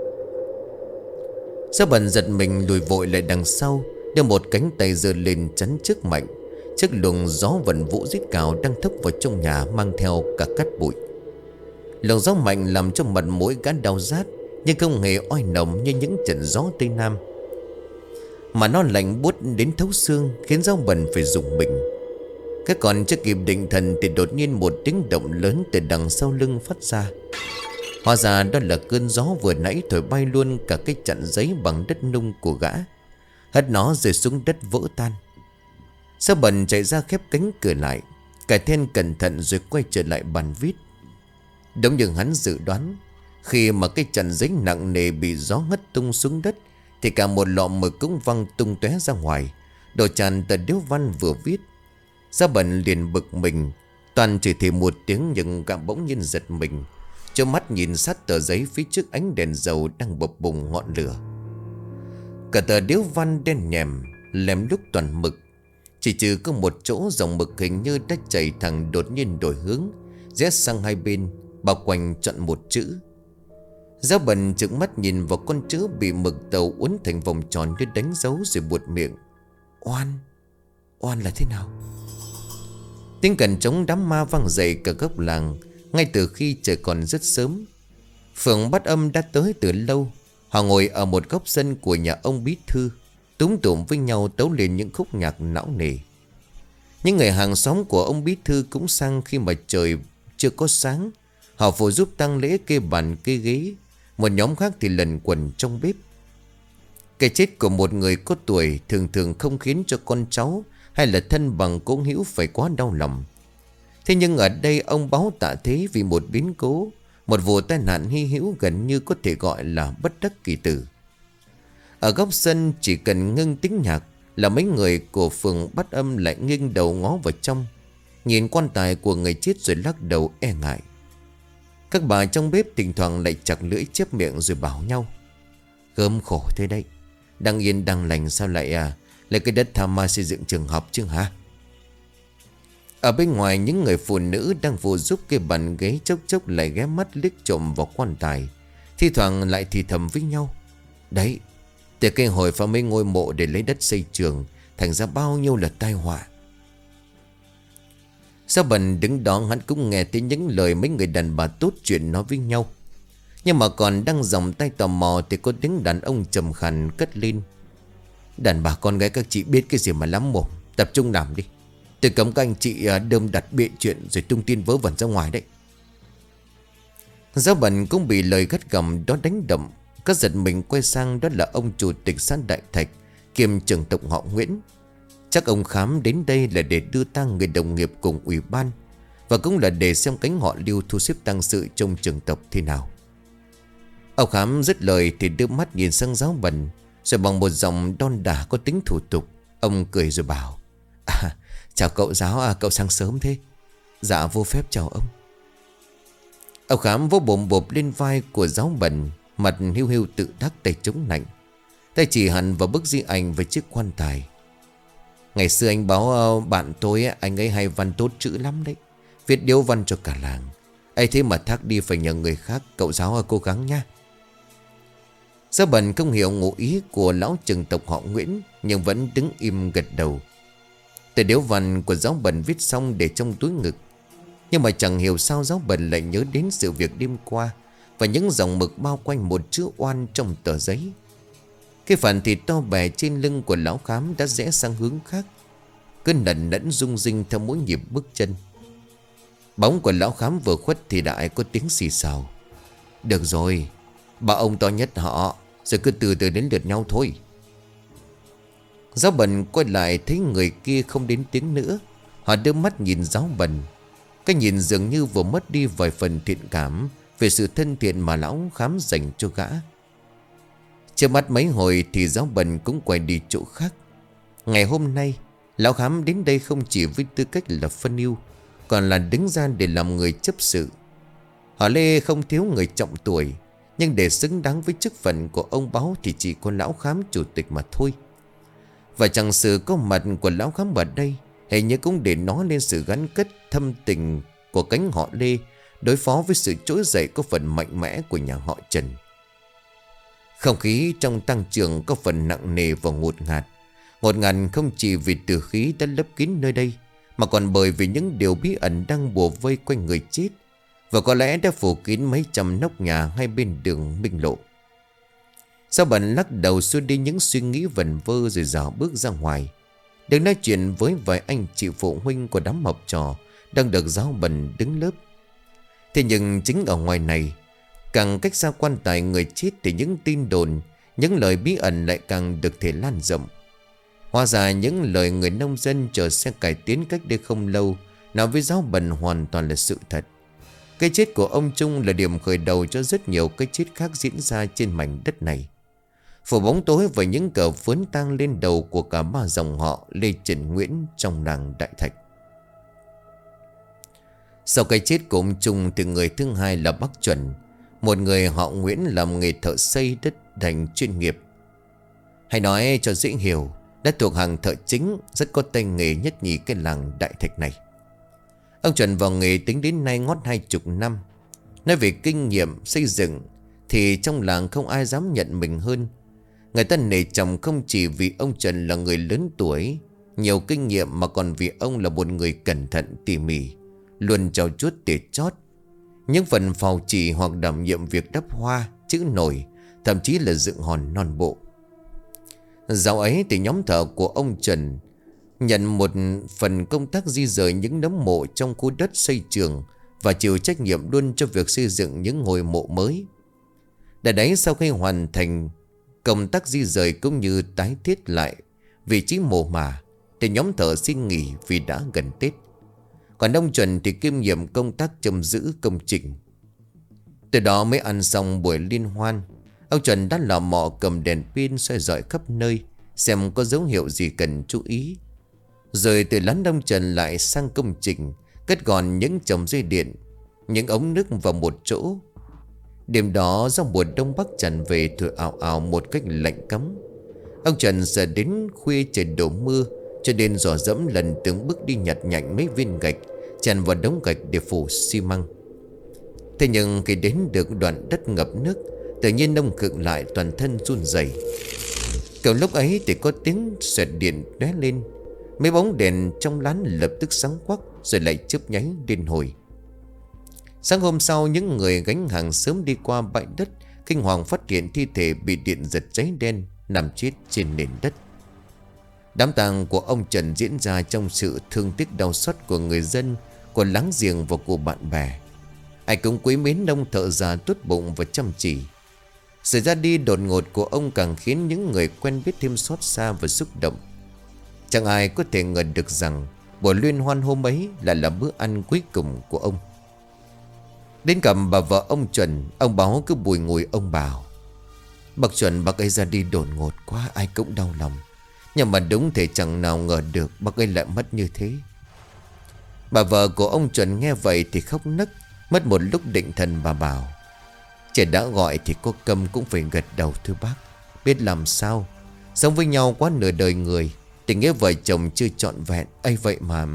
Giáo Bần giật mình lùi vội lại đằng sau, đưa một cánh tay giơ lên chắn trước mạnh. Chiếc luồng gió vần vũ rít cào đang thốc vào trong nhà, mang theo cả cát bụi. Luồng gió mạnh làm cho mặt mũi gã đau rát, nhưng không hề oi nồng như những trận gió Tây Nam, mà nó lạnh buốt đến thấu xương, khiến Giáo Bần phải rùng mình. Cái còn chưa kịp định thần thì đột nhiên một tiếng động lớn từ đằng sau lưng phát ra. Hóa ra đó là cơn gió vừa nãy thổi bay luôn cả cái chặn giấy bằng đất nung của gã, hất nó rơi xuống đất vỡ tan. Giáo Bần chạy ra khép cánh cửa lại, cài then cẩn thận rồi quay trở lại bàn viết. Đúng như hắn dự đoán, khi mà cái chặn giấy nặng nề bị gió hất tung xuống đất, thì cả một lọ mực cũng văng tung tóe ra ngoài, đổ tràn tờ điếu văn vừa viết. Giáo Bần liền bực mình, toàn chỉ thì một tiếng, nhưng gã bỗng nhiên giật mình, cho mắt nhìn sát tờ giấy phía trước ánh đèn dầu đang bập bùng ngọn lửa. Cả tờ điếu văn đen nhèm, lem lúc toàn mực, chỉ trừ có một chỗ dòng mực hình như đã chảy thẳng đột nhiên đổi hướng, rẽ sang hai bên, bao quanh chọn một chữ. Giáo Bần trợn mắt nhìn vào con chữ bị mực tàu uốn thành vòng tròn như đánh dấu, rồi buột miệng. Oan, oan là thế nào? Tiếng cần trống đám ma vang dậy cả góc làng, ngay từ khi trời còn rất sớm. Phường Bát Âm đã tới từ lâu. Họ ngồi ở một góc sân của nhà ông bí thư, túm tụm với nhau tấu lên những khúc nhạc não nề. Những người hàng xóm của ông bí thư cũng sang khi mà trời chưa có sáng. Họ phụ giúp tang lễ kê bàn kê ghế. Một nhóm khác thì lẩn quẩn trong bếp. Cái chết của một người có tuổi thường thường không khiến cho con cháu hay là thân bằng cố hữu phải quá đau lòng. Thế nhưng ở đây ông báo tạ thế vì một biến cố, một vụ tai nạn hy hữu gần như có thể gọi là bất đắc kỳ tử. Ở góc sân chỉ cần ngưng tiếng nhạc là mấy người của phường Bát Âm lại nghiêng đầu ngó vào trong, nhìn quan tài của người chết rồi lắc đầu e ngại. Các bà trong bếp thỉnh thoảng lại chặt lưỡi chép miệng rồi bảo nhau. Gớm khổ thế đấy, đang yên đang lành sao lại à lại cái đất tham ma xây dựng trường học chứ hả? Ở bên ngoài, những người phụ nữ đang phụ giúp cái bàn ghế chốc chốc lại ghé mắt liếc trộm vào quan tài, thi thoảng lại thì thầm với nhau. Đấy, từ cây hồi phá mấy ngôi mộ để lấy đất xây trường, thành ra bao nhiêu là tai họa. Giáo Bần đứng đó, hắn cũng nghe thấy những lời mấy người đàn bà tốt chuyện nói với nhau. Nhưng mà còn đang dòng tay tò mò thì có tiếng đàn ông trầm khàn cất lên. Đàn bà con gái các chị biết cái gì mà lắm mồm, tập trung làm đi. Tôi cấm các anh chị đơm đặt bịa chuyện rồi tung tin vớ vẩn ra ngoài đấy. Giáo Bần cũng bị lời gắt gầm đó đánh động. Các giật mình quay sang, đó là ông chủ tịch xã Đại Thạch kiêm trưởng tộc họ Nguyễn. Chắc ông Khám đến đây là để đưa tang người đồng nghiệp cùng ủy ban, và cũng là để xem cánh họ Lưu thu xếp tang sự trong trường tộc thế nào. Ông Khám dứt lời thì đưa mắt nhìn sang Giáo Bần, rồi bằng một giọng đon đả có tính thủ tục, ông cười rồi bảo. À, chào cậu Giáo, à, cậu sang sớm thế. Dạ vô phép chào ông. Ông Khám vỗ bồm bộp lên vai của Giáo Bần, mặt hiu hiu tự đắc, tay chống nạnh, tay chỉ hẳn vào bức di ảnh với chiếc quan tài. Ngày xưa anh báo uh, bạn tôi, anh ấy hay văn tốt chữ lắm đấy, viết điếu văn cho cả làng. ấy thế mà thác đi phải nhờ người khác, cậu Giáo uh, cố gắng nha. Giáo Bần không hiểu ngụ ý của lão trưởng tộc họ Nguyễn, nhưng vẫn đứng im gật đầu. Tờ điếu văn của Giáo Bần viết xong để trong túi ngực, Nhưng mà chẳng hiểu sao Giáo Bần lại nhớ đến sự việc đêm qua và những dòng mực bao quanh một chữ oan trong tờ giấy. Cái phần thịt to bè trên lưng của lão Khám đã rẽ sang hướng khác, cứ nẩn nẫn rung rinh theo mỗi nhịp bước chân. Bóng của lão Khám vừa khuất thì đại có tiếng xì xào. Được rồi, ba ông to nhất họ, rồi cứ từ từ đến lượt nhau thôi. Giáo Bần quay lại thấy người kia không đến tiếng nữa. Họ đưa mắt nhìn Giáo Bần. Cái nhìn dường như vừa mất đi vài phần thiện cảm về sự thân thiện mà lão Khám dành cho gã. Chưa mắt mấy hồi thì Giáo Bần cũng quay đi chỗ khác. Ngày hôm nay, lão Khám đến đây không chỉ với tư cách là phân ưu, còn là đứng ra để làm người chấp sự. Họ Lê không thiếu người trọng tuổi, nhưng để xứng đáng với chức phận của ông báo thì chỉ có lão Khám chủ tịch mà thôi. Và chẳng sự có mặt của lão Khám ở đây hình như cũng để nói lên sự gắn kết thâm tình của cánh họ Lê đối phó với sự trỗi dậy có phần mạnh mẽ của nhà họ Trần. Không khí trong tăng trường có phần nặng nề và ngột ngạt. Ngột ngạt không chỉ vì tử khí đã lấp kín nơi đây, mà còn bởi vì những điều bí ẩn đang bùa vây quanh người chết, và có lẽ đã phủ kín mấy trăm nóc nhà hai bên đường Minh Lộ. Giáo Bần lắc đầu xua đi những suy nghĩ vẩn vơ rồi dạo bước ra ngoài, đứng nói chuyện với vài anh chị phụ huynh của đám học trò đang được Giáo Bần đứng lớp. Thế nhưng chính ở ngoài này, càng cách xa quan tài người chết thì những tin đồn, những lời bí ẩn lại càng được thể lan rộng. Hóa ra những lời người nông dân chờ xe cải tiến cách đây không lâu nói với Giáo Bần hoàn toàn là sự thật. Cái chết của ông Trung là điểm khởi đầu cho rất nhiều cái chết khác diễn ra trên mảnh đất này. Phủ bóng tối và những cờ phướn tang lên đầu của cả ba dòng họ Lê, Trần, Nguyễn trong làng Đại Thạch. Sau cái chết của ông Trung thì người thứ hai là bác Chuẩn, một người họ Nguyễn làm nghề thợ xây đất đành chuyên nghiệp. Hay nói cho dễ hiểu, đã thuộc hàng thợ chính, rất có tay nghề nhất nhì cái làng Đại Thạch này. Ông Chuẩn vào nghề tính đến nay ngót hai chục năm. Nói về kinh nghiệm xây dựng thì trong làng không ai dám nhận mình hơn. Người ta nể trọng không chỉ vì ông Trần là người lớn tuổi, nhiều kinh nghiệm, mà còn vì ông là một người cẩn thận tỉ mỉ, luôn trau chuốt để chót. Những phần phào chỉ hoặc đảm nhiệm việc đắp hoa, chữ nổi, thậm chí là dựng hòn non bộ. Dạo ấy thì nhóm thợ của ông Trần nhận một phần công tác di rời những nấm mộ trong khu đất xây trường và chịu trách nhiệm luôn cho việc xây dựng những ngôi mộ mới. Để đấy, sau khi hoàn thành công tác di rời cũng như tái thiết lại vị trí mồ mả thì nhóm thợ xin nghỉ vì đã gần Tết. Còn ông Trần thì kiêm nhiệm công tác trông giữ công trình. Từ đó mới ăn xong buổi liên hoan, ông Trần đã lò mò cầm đèn pin soi rọi khắp nơi xem có dấu hiệu gì cần chú ý. Rồi từ lán ông Trần lại sang công trình, cất gọn những chồng dây điện, những ống nước vào một chỗ. Đêm đó do mùa đông bắc tràn về thổi ào ào một cách lạnh cấm. Ông Trần sợ đến khuya trời đổ mưa, cho nên dò dẫm lần từng bước đi nhặt nhạnh mấy viên gạch chèn vào đống gạch để phủ xi măng. Thế nhưng khi đến được đoạn đất ngập nước, tự nhiên ông khựng lại, toàn thân run rẩy. Kiểu lúc ấy thì có tiếng xoẹt điện lóe lên, mấy bóng đèn trong lán lập tức sáng quắc rồi lại chớp nháy liên hồi. Sáng hôm sau, những người gánh hàng sớm đi qua bãi đất kinh hoàng phát hiện thi thể bị điện giật cháy đen nằm chết trên nền đất. Đám tang của ông Trần diễn ra trong sự thương tiếc đau xót của người dân, của láng giềng và của bạn bè. Ai cũng quý mến ông thợ già tốt bụng và chăm chỉ. Sự ra đi đột ngột của ông càng khiến những người quen biết thêm xót xa và xúc động. Chẳng ai có thể ngờ được rằng buổi liên hoan hôm ấy lại là bữa ăn cuối cùng của ông. Đến cả bà vợ ông Chuẩn, ông Báo cứ bùi ngùi ông bảo: "Bác Chuẩn, bác ấy ra đi đột ngột quá, ai cũng đau lòng. Nhưng mà đúng thể chẳng nào ngờ được bác ấy lại mất như thế." Bà vợ của ông Chuẩn nghe vậy thì khóc nấc. Mất một lúc định thần, bà bảo: "Trời đã gọi thì có câm cũng phải gật đầu thưa bác. Biết làm sao, sống với nhau quá nửa đời người, tình nghĩa vợ chồng chưa trọn vẹn, ấy vậy mà."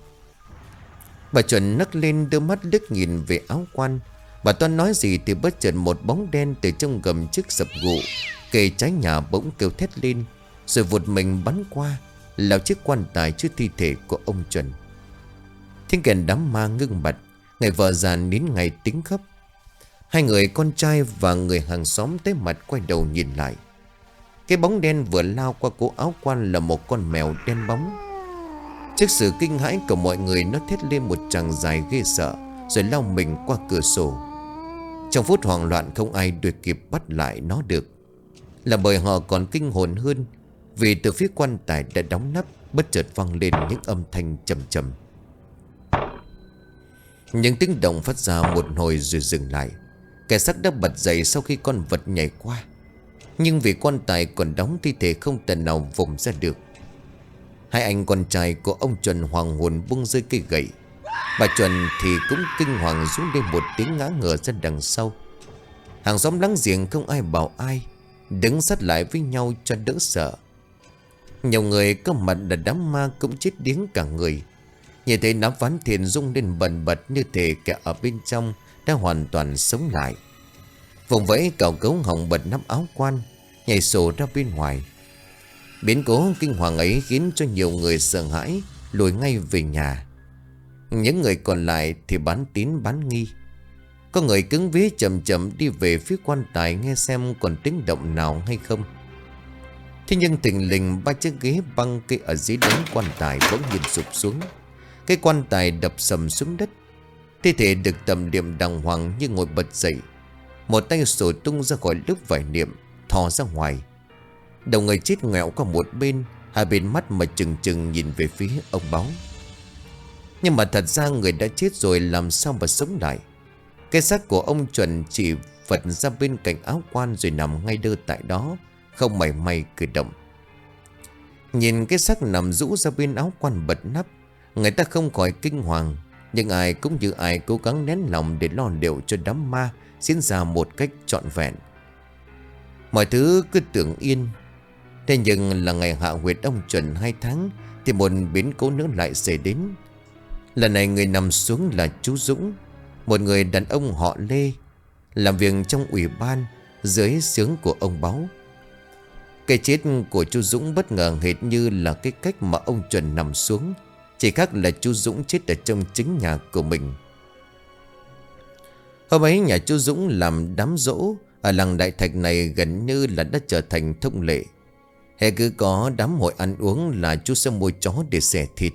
Bà Chuẩn nấc lên, đưa mắt liếc nhìn về áo quan. Bà toan nói gì thì bất chợt một bóng đen từ trong gầm chiếc sập gụ kề trái nhà bỗng kêu thét lên, rồi vụt mình bắn qua lao chiếc quan tài trước thi thể của ông Chuẩn. Tiếng kèn đám ma ngưng bặt, Người vợ già nín ngày tính khóc. Hai người con trai và người hàng xóm tới mặt quay đầu nhìn lại. Cái bóng đen vừa lao qua cổ áo quan là một con mèo đen bóng. Trước sự kinh hãi của mọi người, nó thét lên một tràng dài ghê sợ, rồi lao mình qua cửa sổ. Trong phút hoảng loạn không ai đuổi kịp bắt lại nó được, là bởi họ còn kinh hồn hơn. Vì từ phía quan tài đã đóng nắp, bất chợt vang lên những âm thanh trầm trầm. Những tiếng động phát ra một hồi rồi dừng lại. Kẻ xác đã bật dậy sau khi con vật nhảy qua, nhưng vì quan tài còn đóng, thi thể không thể nào vùng ra được. Hai anh con trai của ông Chuẩn hoàng hồn buông rơi cây gậy. Bà Chuẩn thì cũng kinh hoàng rú lên một tiếng, ngã ngửa ra đằng sau. Hàng xóm láng giềng không ai bảo ai, đứng sát lại với nhau cho đỡ sợ. Nhiều người có mặt là đám ma cũng chết điếng cả người. Nhìn thấy nắp ván thiền rung lên bần bật, như thể kẻ ở bên trong đã hoàn toàn sống lại. Vùng vẫy cào cấu hồng bật nắp áo quan, nhảy sổ ra bên ngoài. Biến cố kinh hoàng ấy khiến cho nhiều người sợ hãi, lùi ngay về nhà. Những người còn lại thì bán tín bán nghi. Có người cứng ví chậm chậm đi về phía quan tài, nghe xem còn tiếng động nào hay không. Thế nhưng thình lình ba chiếc ghế băng cây ở dưới đống quan tài bỗng nhiên sụp xuống. Cái quan tài đập sầm xuống đất. Thi thể được tầm điểm đàng hoàng như ngồi bật dậy. Một tay sổ tung ra khỏi lớp vải niệm, thò ra ngoài. Đầu người chết ngẹo qua một bên, hai bên mắt mà chừng chừng nhìn về phía ông Báo. Nhưng mà thật ra người đã chết rồi, làm sao mà sống lại. Cái xác của ông Chuẩn chỉ vật ra bên cạnh áo quan rồi nằm ngay đơ tại đó, không mảy may cử động. Nhìn cái xác nằm rũ ra bên áo quan bật nắp, người ta không khỏi kinh hoàng. Nhưng ai cũng như ai cố gắng nén lòng để lo liệu cho đám ma diễn ra một cách trọn vẹn. Mọi thứ cứ tưởng yên. Thế nhưng là ngày hạ huyệt ông Chuẩn hai tháng thì một biến cố nữa lại xảy đến. Lần này người nằm xuống là chú Dũng, một người đàn ông họ Lê, làm việc trong ủy ban dưới xướng của ông Báu. Cái chết của chú Dũng bất ngờ hệt như là cái cách mà ông Chuẩn nằm xuống, chỉ khác là chú Dũng chết ở trong chính nhà của mình. Hôm ấy nhà chú Dũng làm đám giỗ ở làng Đại Thạch này gần như là đã trở thành thông lệ. Hè cứ có đám hội ăn uống là chú sẽ mua chó để xẻ thịt.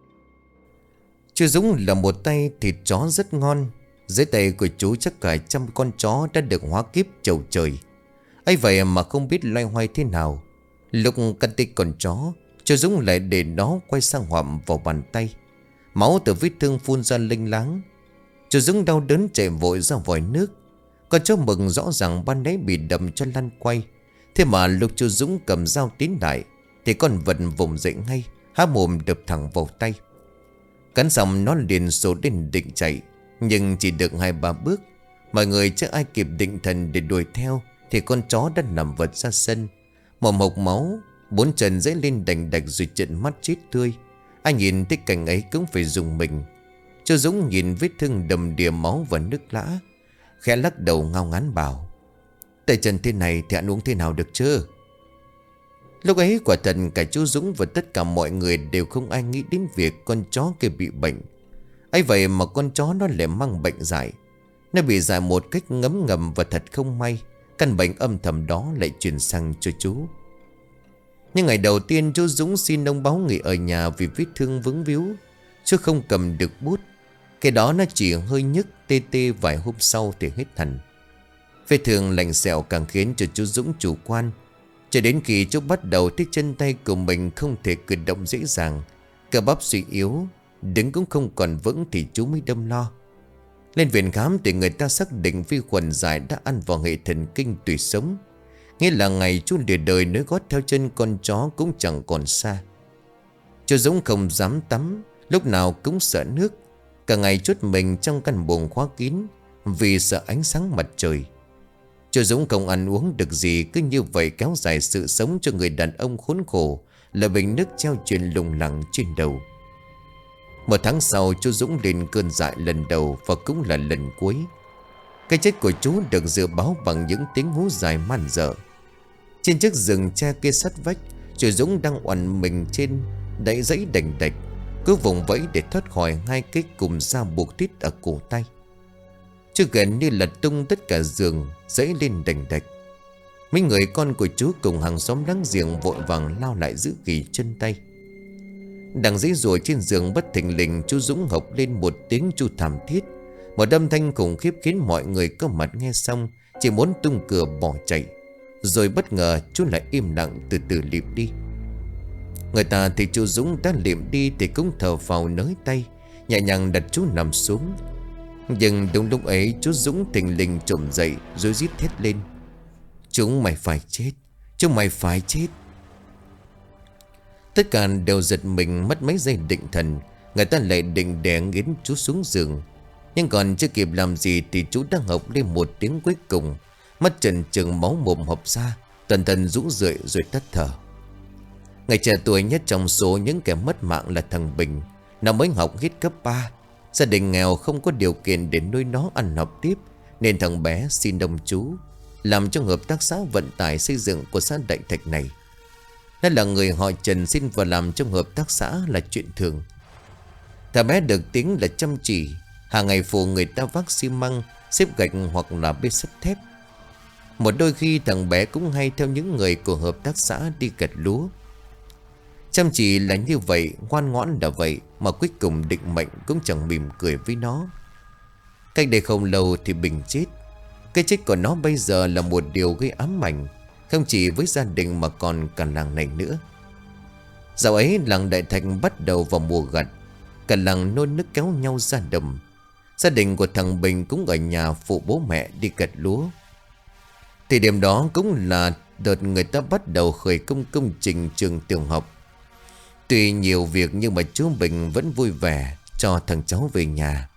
Chú Dũng là một tay thịt chó rất ngon. Dưới tay của chú chắc cả trăm con chó đã được hóa kiếp chầu trời. ấy vậy mà không biết loay hoay thế nào, lúc cắt tay con chó, chú Dũng lại để nó quay sang hoạm vào bàn tay. Máu từ vết thương phun ra linh láng. Chú Dũng đau đớn chạy vội ra vòi nước. Con chó mừng rõ ràng ban nãy bị đầm cho lăn quay. Thế mà lúc chú Dũng cầm dao tiến lại thì con vật vùng dậy ngay, há mồm đập thẳng vào tay. Cắn xong nó liền sổ đến định chạy, nhưng chỉ được hai ba bước, mọi người chưa ai kịp định thần để đuổi theo thì con chó đã nằm vật ra sân, mồm hộc máu, bốn chân dãy lên đành đạch rồi trợn mắt chết tươi. Ai nhìn thấy cảnh ấy cũng phải dùng mình. Chú Dũng nhìn vết thương đầm đìa máu và nước lã, khẽ lắc đầu ngao ngán bảo: "Tay chân thế này thì ăn uống thế nào được chứ?" Lúc ấy quả thật cả chú Dũng và tất cả mọi người đều không ai nghĩ đến việc con chó kia bị bệnh. ấy vậy mà con chó nó lại mang bệnh dại. Nó bị dại một cách ngấm ngầm và thật không may, căn bệnh âm thầm đó lại truyền sang cho chú. Nhưng ngày đầu tiên chú Dũng xin ông Báo nghỉ ở nhà vì vết thương vướng víu, chú không cầm được bút. Cái đó nó chỉ hơi nhức tê tê, vài hôm sau thì hết hẳn. Vết thương lành xẹo càng khiến cho chú Dũng chủ quan. Cho đến khi chú bắt đầu thấy chân tay của mình không thể cử động dễ dàng, cơ bắp suy yếu, đứng cũng không còn vững, thì chú mới đâm lo. Lên viện khám thì người ta xác định vi khuẩn dại đã ăn vào hệ thần kinh tủy sống. Nghĩa là ngày chú lìa đời, nối gót theo chân con chó cũng chẳng còn xa. Chú Dũng không dám tắm, lúc nào cũng sợ nước. Cả ngày chốt mình trong căn buồng khóa kín vì sợ ánh sáng mặt trời. Chú Dũng không ăn uống được gì, cứ như vậy kéo dài sự sống cho người đàn ông khốn khổ là bình nước treo truyền lủng lẳng trên đầu. Một tháng sau, chú Dũng lên cơn dại lần đầu và cũng là lần cuối. Cái chết của chú được dự báo bằng những tiếng hú dài man dở. Trên chiếc giường tre kia sắt vách, chú Dũng đang oằn mình trên đáy dãy đành đạch. cứ vùng vẫy để thoát khỏi hai cái cùm dao buộc tít ở cổ tay. Chú gần như lật tung tất cả giường, dãy lên đành đạch. Mấy người con của chú cùng hàng xóm láng giềng vội vàng lao lại giữ ghì chân tay. Đang dãy rùa trên giường bất thình lình, chú Dũng hộc lên một tiếng chu thảm thiết. Một âm thanh khủng khiếp khiến mọi người có mặt nghe xong chỉ muốn tung cửa bỏ chạy. Rồi bất ngờ chú lại im lặng từ từ lịm đi. Người ta thì chú Dũng đã lịm đi thì cũng thở phào nới tay, nhẹ nhàng đặt chú nằm xuống. Nhưng đúng lúc ấy chú Dũng thình lình trồm dậy rồi rít thét lên: "Chúng mày phải chết, chúng mày phải chết." Tất cả đều giật mình, mất mấy giây định thần. Người ta lại định đè nghiến chú xuống giường. Nhưng còn chưa kịp làm gì thì chú đã hộc lên một tiếng cuối cùng. Mắt trần trừng, máu mồm hộc ra, tần tần rũ rượi rồi tắt thở. Ngày trẻ tuổi nhất trong số những kẻ mất mạng là thằng Bình. Nó mới học hết cấp ba. Gia đình nghèo không có điều kiện để nuôi nó ăn học tiếp, nên thằng bé xin ông chú làm trong hợp tác xã vận tải xây dựng của xã Đại Thạch này. Nó là người họ Trần, xin vào làm trong hợp tác xã là chuyện thường. Thằng bé được tiếng là chăm chỉ, hàng ngày phụ người ta vác xi măng, xếp gạch hoặc là bê sắt thép. Một đôi khi thằng bé cũng hay theo những người của hợp tác xã đi gặt lúa. Chăm chỉ là như vậy, ngoan ngoãn là vậy, mà cuối cùng định mệnh cũng chẳng mỉm cười với nó. Cách đây không lâu thì Bình chết. Cái chết của nó bây giờ là một điều gây ám ảnh, không chỉ với gia đình mà còn cả làng này nữa. Dạo ấy làng Đại Thạch bắt đầu vào mùa gặt. Cả làng nôn nức kéo nhau ra đồng. Gia đình của thằng Bình cũng ở nhà phụ bố mẹ đi gặt lúa. Thì đêm đó cũng là đợt người ta bắt đầu khởi công công trình trường tiểu học. Tuy nhiều việc nhưng mà chú Bình vẫn vui vẻ cho thằng cháu về nhà.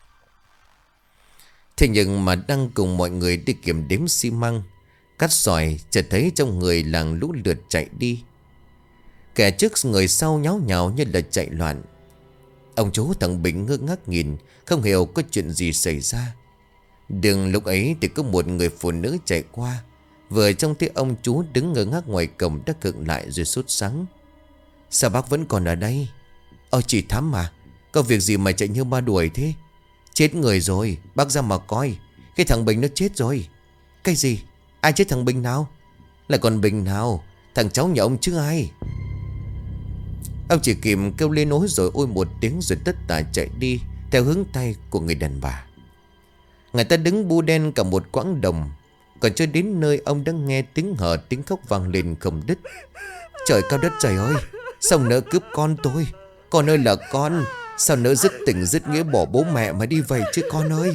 Thế nhưng mà đang cùng mọi người đi kiểm đếm xi măng, cắt sỏi, chợt thấy trong người làng lũ lượt chạy đi. Kẻ trước người sau nháo nhào như là chạy loạn. Ông chú thằng Bình ngơ ngác nhìn, không hiểu có chuyện gì xảy ra. Đường lúc ấy thì có một người phụ nữ chạy qua. Vừa trông thấy ông chú đứng ngơ ngác ngoài cổng đã khựng lại rồi sốt sắng: "Sao bác vẫn còn ở đây?" "Ơ chị Thắm mà, có việc gì mà chạy như ma đuổi thế?" "Chết người rồi, bác ra mà coi, cái thằng Bình nó chết rồi." "Cái gì? Ai chết thằng Bình nào?" "Là còn Bình nào, thằng cháu nhà ông chứ ai." Ông chỉ kịp kêu lên ối rồi ôi một tiếng rồi tất tả chạy đi theo hướng tay của người đàn bà. Người ta đứng bu đen cả một quãng đồng. Còn chưa đến nơi ông đã nghe tiếng hờ tiếng khóc vang lên không đứt. "Trời cao đất trời ơi, sao nỡ cướp con tôi? Con ơi là con, sao nỡ dứt tình dứt nghĩa bỏ bố mẹ mà đi vậy chứ con ơi."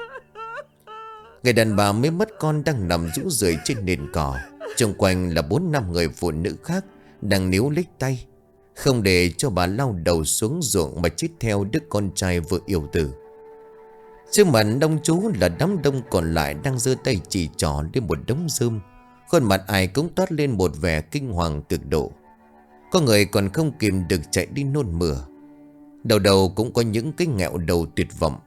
Người đàn bà mới mất con đang nằm rũ rượi trên nền cỏ. Xung quanh là bốn năm người phụ nữ khác đang níu lấy tay, không để cho bà lao đầu xuống ruộng mà chết theo đứa con trai vừa yêu tử. Trước mặt đông chú là đám đông còn lại đang giơ tay chỉ trỏ lên một đống rơm. Khuôn mặt ai cũng toát lên một vẻ kinh hoàng cực độ. Có người còn không kìm được chạy đi nôn mửa. Đầu đầu cũng có những cái nghẹo đầu tuyệt vọng.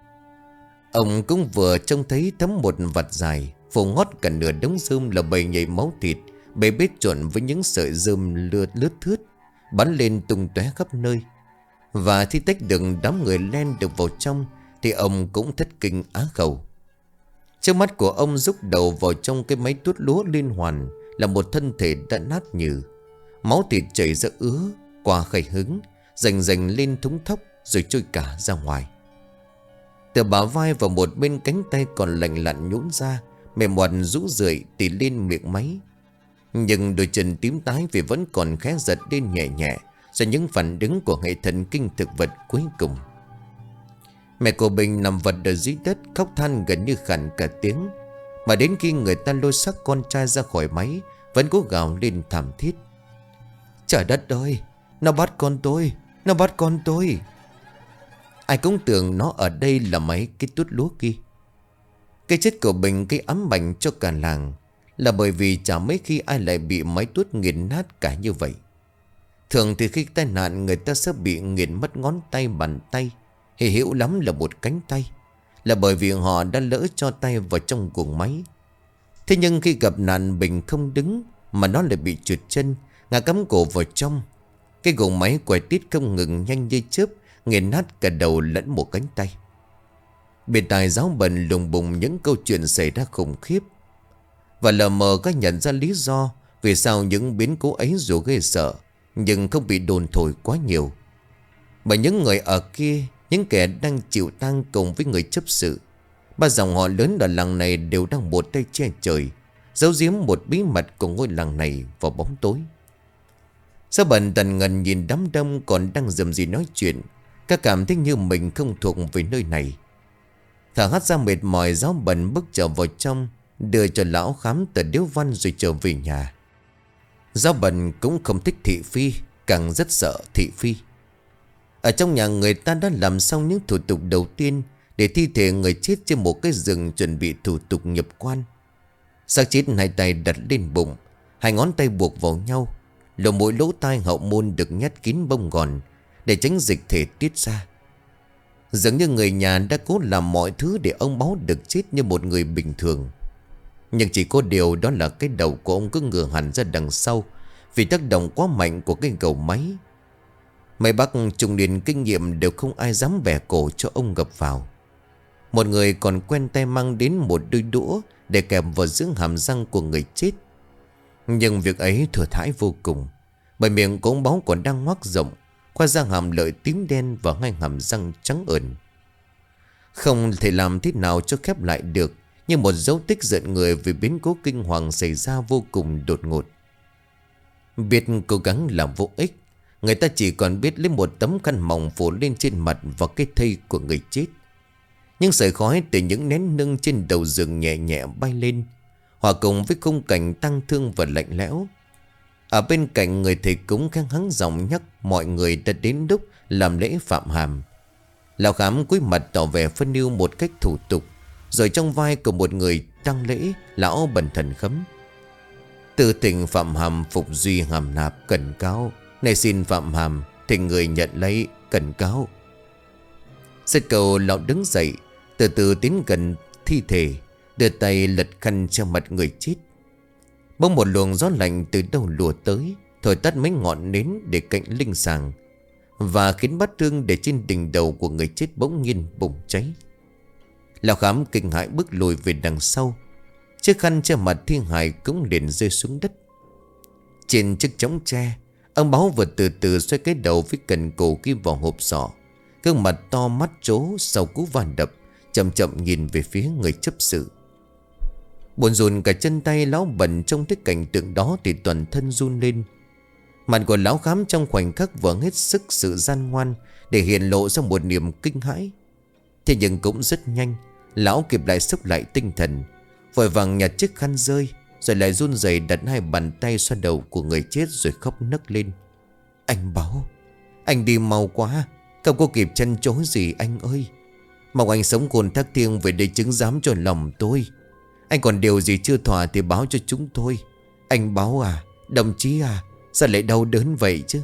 Ông cũng vừa trông thấy thấm một vạt dài phủ ngót cả nửa đống rơm là bầy nhầy máu thịt, bê bết trộn với những sợi rơm lướt lướt thướt bắn lên tung tóe khắp nơi. Và khi tách đừng đám người len được vào trong thì ông cũng thất kinh á khẩu. Trước mắt của ông rúc đầu vào trong cái máy tuốt lúa liên hoàn là một thân thể đã nát nhừ. Máu thịt chảy ra ứa qua khay hứng, rành rành lên thúng thốc rồi trôi cả ra ngoài. Từ bả vai và một bên cánh tay còn lành lặn nhũn ra, mềm mọt rũ rượi tỉ lên miệng máy. Nhưng đôi chân tím tái vì vẫn còn khẽ giật lên nhẹ nhẹ do những phản ứng của hệ thần kinh thực vật cuối cùng. Mẹ của Bình nằm vật ở dưới đất khóc than gần như khản cả tiếng. Mà đến khi người ta lôi xác con trai ra khỏi máy vẫn cố gào lên thảm thiết: "Trời đất ơi, nó bắt con tôi, nó bắt con tôi." Ai cũng tưởng nó ở đây là máy cái tuốt lúa kia. Cái chết của Bình gây ám ảnh cho cả làng là bởi vì chả mấy khi ai lại bị máy tuốt nghiền nát cả như vậy. Thường thì khi tai nạn người ta sẽ bị nghiền mất ngón tay bàn tay, hy hữu lắm là một cánh tay, là bởi vì họ đã lỡ cho tay vào trong guồng máy. Thế nhưng khi gặp nạn Bình không đứng mà nó lại bị trượt chân, ngã cắm cổ vào trong. Cái gồng máy quay tít không ngừng nhanh như chớp, nghiền nát cả đầu lẫn một cánh tay. Bên tai Giáo Bần lùng bùng những câu chuyện xảy ra khủng khiếp. Và lờ mờ có nhận ra lý do vì sao những biến cố ấy dù ghê sợ nhưng không bị đồn thổi quá nhiều. Bởi những người ở kia, những kẻ đang chịu tang cùng với người chấp sự, ba dòng họ lớn ở làng này đều đang một tay che trời, giấu giếm một bí mật của ngôi làng này vào bóng tối. Giáo Bần tần ngần nhìn đám đông còn đang rầm rì nói chuyện, các cảm thấy như mình không thuộc về nơi này. Thở hắt ra mệt mỏi, Giáo Bần bước trở vào trong, đưa cho lão khám tờ điếu văn rồi trở về nhà. Giáo Bần cũng không thích thị phi, càng rất sợ thị phi. Ở trong nhà người ta đã làm xong những thủ tục đầu tiên để thi thể người chết trên một cái giường chuẩn bị thủ tục nhập quan. Xác chết hai tay đặt lên bụng, hai ngón tay buộc vào nhau, lỗ mũi lỗ tai hậu môn được nhét kín bông gòn để tránh dịch thể tiết ra. Dường như người nhà đã cố làm mọi thứ để ông Báo được chết như một người bình thường. Nhưng chỉ có điều đó là cái đầu của ông cứ ngửa hẳn ra đằng sau vì tác động quá mạnh của cái gầu máy. Mấy bác trung niên kinh nghiệm đều không ai dám bẻ cổ cho ông gập vào. Một người còn quen tay mang đến một đôi đũa để kẹp vào giữa hàm răng của người chết. Nhưng việc ấy thừa thãi vô cùng, bởi miệng của ông Báo còn đang ngoác rộng, khoa ra hàm lợi tím đen và hai hàm răng trắng ẩn. Không thể làm thế nào cho khép lại được, như một dấu tích giận người vì biến cố kinh hoàng xảy ra vô cùng đột ngột. Biết cố gắng làm vô ích, người ta chỉ còn biết lấy một tấm khăn mỏng phủ lên trên mặt và cái thây của người chết. Nhưng sợi khói từ những nén nâng trên đầu giường nhẹ nhẹ bay lên, hòa cùng với khung cảnh tang thương và lạnh lẽo. Ở bên cạnh, người thầy cúng khang hắng giọng nhắc mọi người đã đến lúc làm lễ phạm hàm. Lão khám cúi mặt tỏ vẻ phân ưu một cách thủ tục, rồi trong vai của một người đăng lễ, lão bần thần khấn: "Từ tình phạm hàm phục duy hàm nạp cẩn cáo, này xin phạm hàm thỉnh người nhận lấy cẩn cáo." Dứt câu, lão đứng dậy, từ từ tiến gần thi thể, đưa tay lật khăn che mặt người chết. Bỗng một luồng gió lạnh từ đâu lùa tới, thổi tắt mấy ngọn nến để cạnh linh sàng, và khiến bát hương để trên đỉnh đầu của người chết bỗng nhiên bùng cháy. Lão khám kinh hãi bước lùi về đằng sau, chiếc khăn che mặt thi hài cũng liền rơi xuống đất. Trên chiếc chõng tre, ông Báo vừa từ từ xoay cái đầu với cần cổ ghi vào hộp sọ, gương mặt to mắt trố sau cú va đập, chậm chậm nhìn về phía người chấp sự. Buồn rùn cả chân tay, lão Bần trong cái cảnh tượng đó thì toàn thân run lên. Mặt của lão khám trong khoảnh khắc vừa hết sức sự gian ngoan để hiện lộ ra một niềm kinh hãi. Thế nhưng cũng rất nhanh, lão kịp lại xúc lại tinh thần, vội vàng nhặt chiếc khăn rơi, rồi lại run rẩy đặt hai bàn tay xoa đầu của người chết rồi khóc nấc lên: "Anh Báo, anh đi mau quá, không có kịp chân chối gì anh ơi. Mong anh sống khôn thác thiêng về để chứng giám cho lòng tôi. Anh còn điều gì chưa thỏa thì báo cho chúng tôi. Anh Báo à, đồng chí à, sao lại đau đớn vậy chứ?"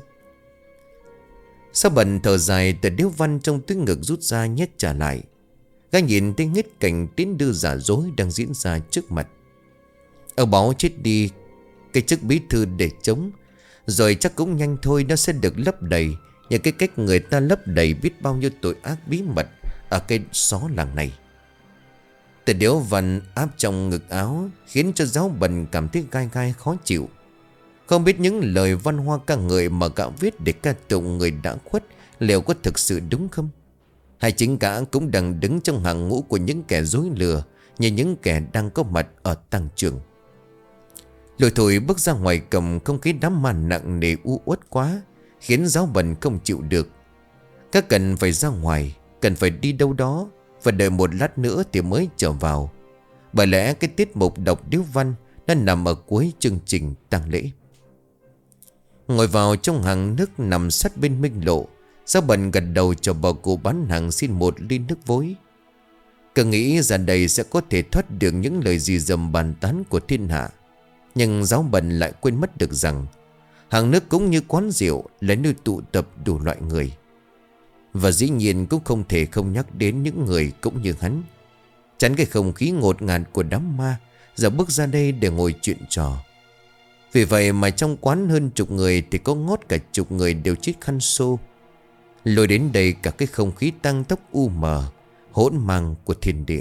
Sao Bần thở dài, tờ điếu văn trong túi ngực rút ra nhét trả lại. Gã nhìn thấy hết cảnh tiến đưa giả dối đang diễn ra trước mặt. Ông Báo chết đi, cái chức bí thư để trống, rồi chắc cũng nhanh thôi nó sẽ được lấp đầy như cái cách người ta lấp đầy biết bao nhiêu tội ác bí mật ở cái xó làng này. Tờ điếu văn áp trong ngực áo khiến cho Giáo Bần cảm thấy gai gai khó chịu. Không biết những lời văn hoa ca ngợi mà gã viết để ca tụng người đã khuất liệu có thực sự đúng không? Hay chính gã cũng đang đứng trong hàng ngũ của những kẻ dối lừa, như những kẻ đang có mặt ở tang trường. Lùi thổi bước ra ngoài cầm, không khí đám ma nặng nề u uất quá khiến Giáo Bần không chịu được. Các cần phải ra ngoài, cần phải đi đâu đó, và đợi một lát nữa thì mới trở vào. Bởi lẽ cái tiết mục đọc điếu văn nó nằm ở cuối chương trình tang lễ. Ngồi vào trong hàng nước nằm sát bên Minh Lộ, Giáo Bần gật đầu cho bà cụ bán hàng xin một ly nước vối. Cứ nghĩ ra đây sẽ có thể thoát được những lời dì dầm bàn tán của thiên hạ. Nhưng Giáo Bần lại quên mất được rằng hàng nước cũng như quán rượu là nơi tụ tập đủ loại người. Và dĩ nhiên cũng không thể không nhắc đến những người cũng như hắn. Tránh cái không khí ngột ngạt của đám ma giờ bước ra đây để ngồi chuyện trò. Vì vậy mà trong quán hơn chục người thì có ngót cả chục người đều chít khăn xô. Lôi đến đây cả cái không khí tăng tốc u mờ, hỗn mang của thiên địa.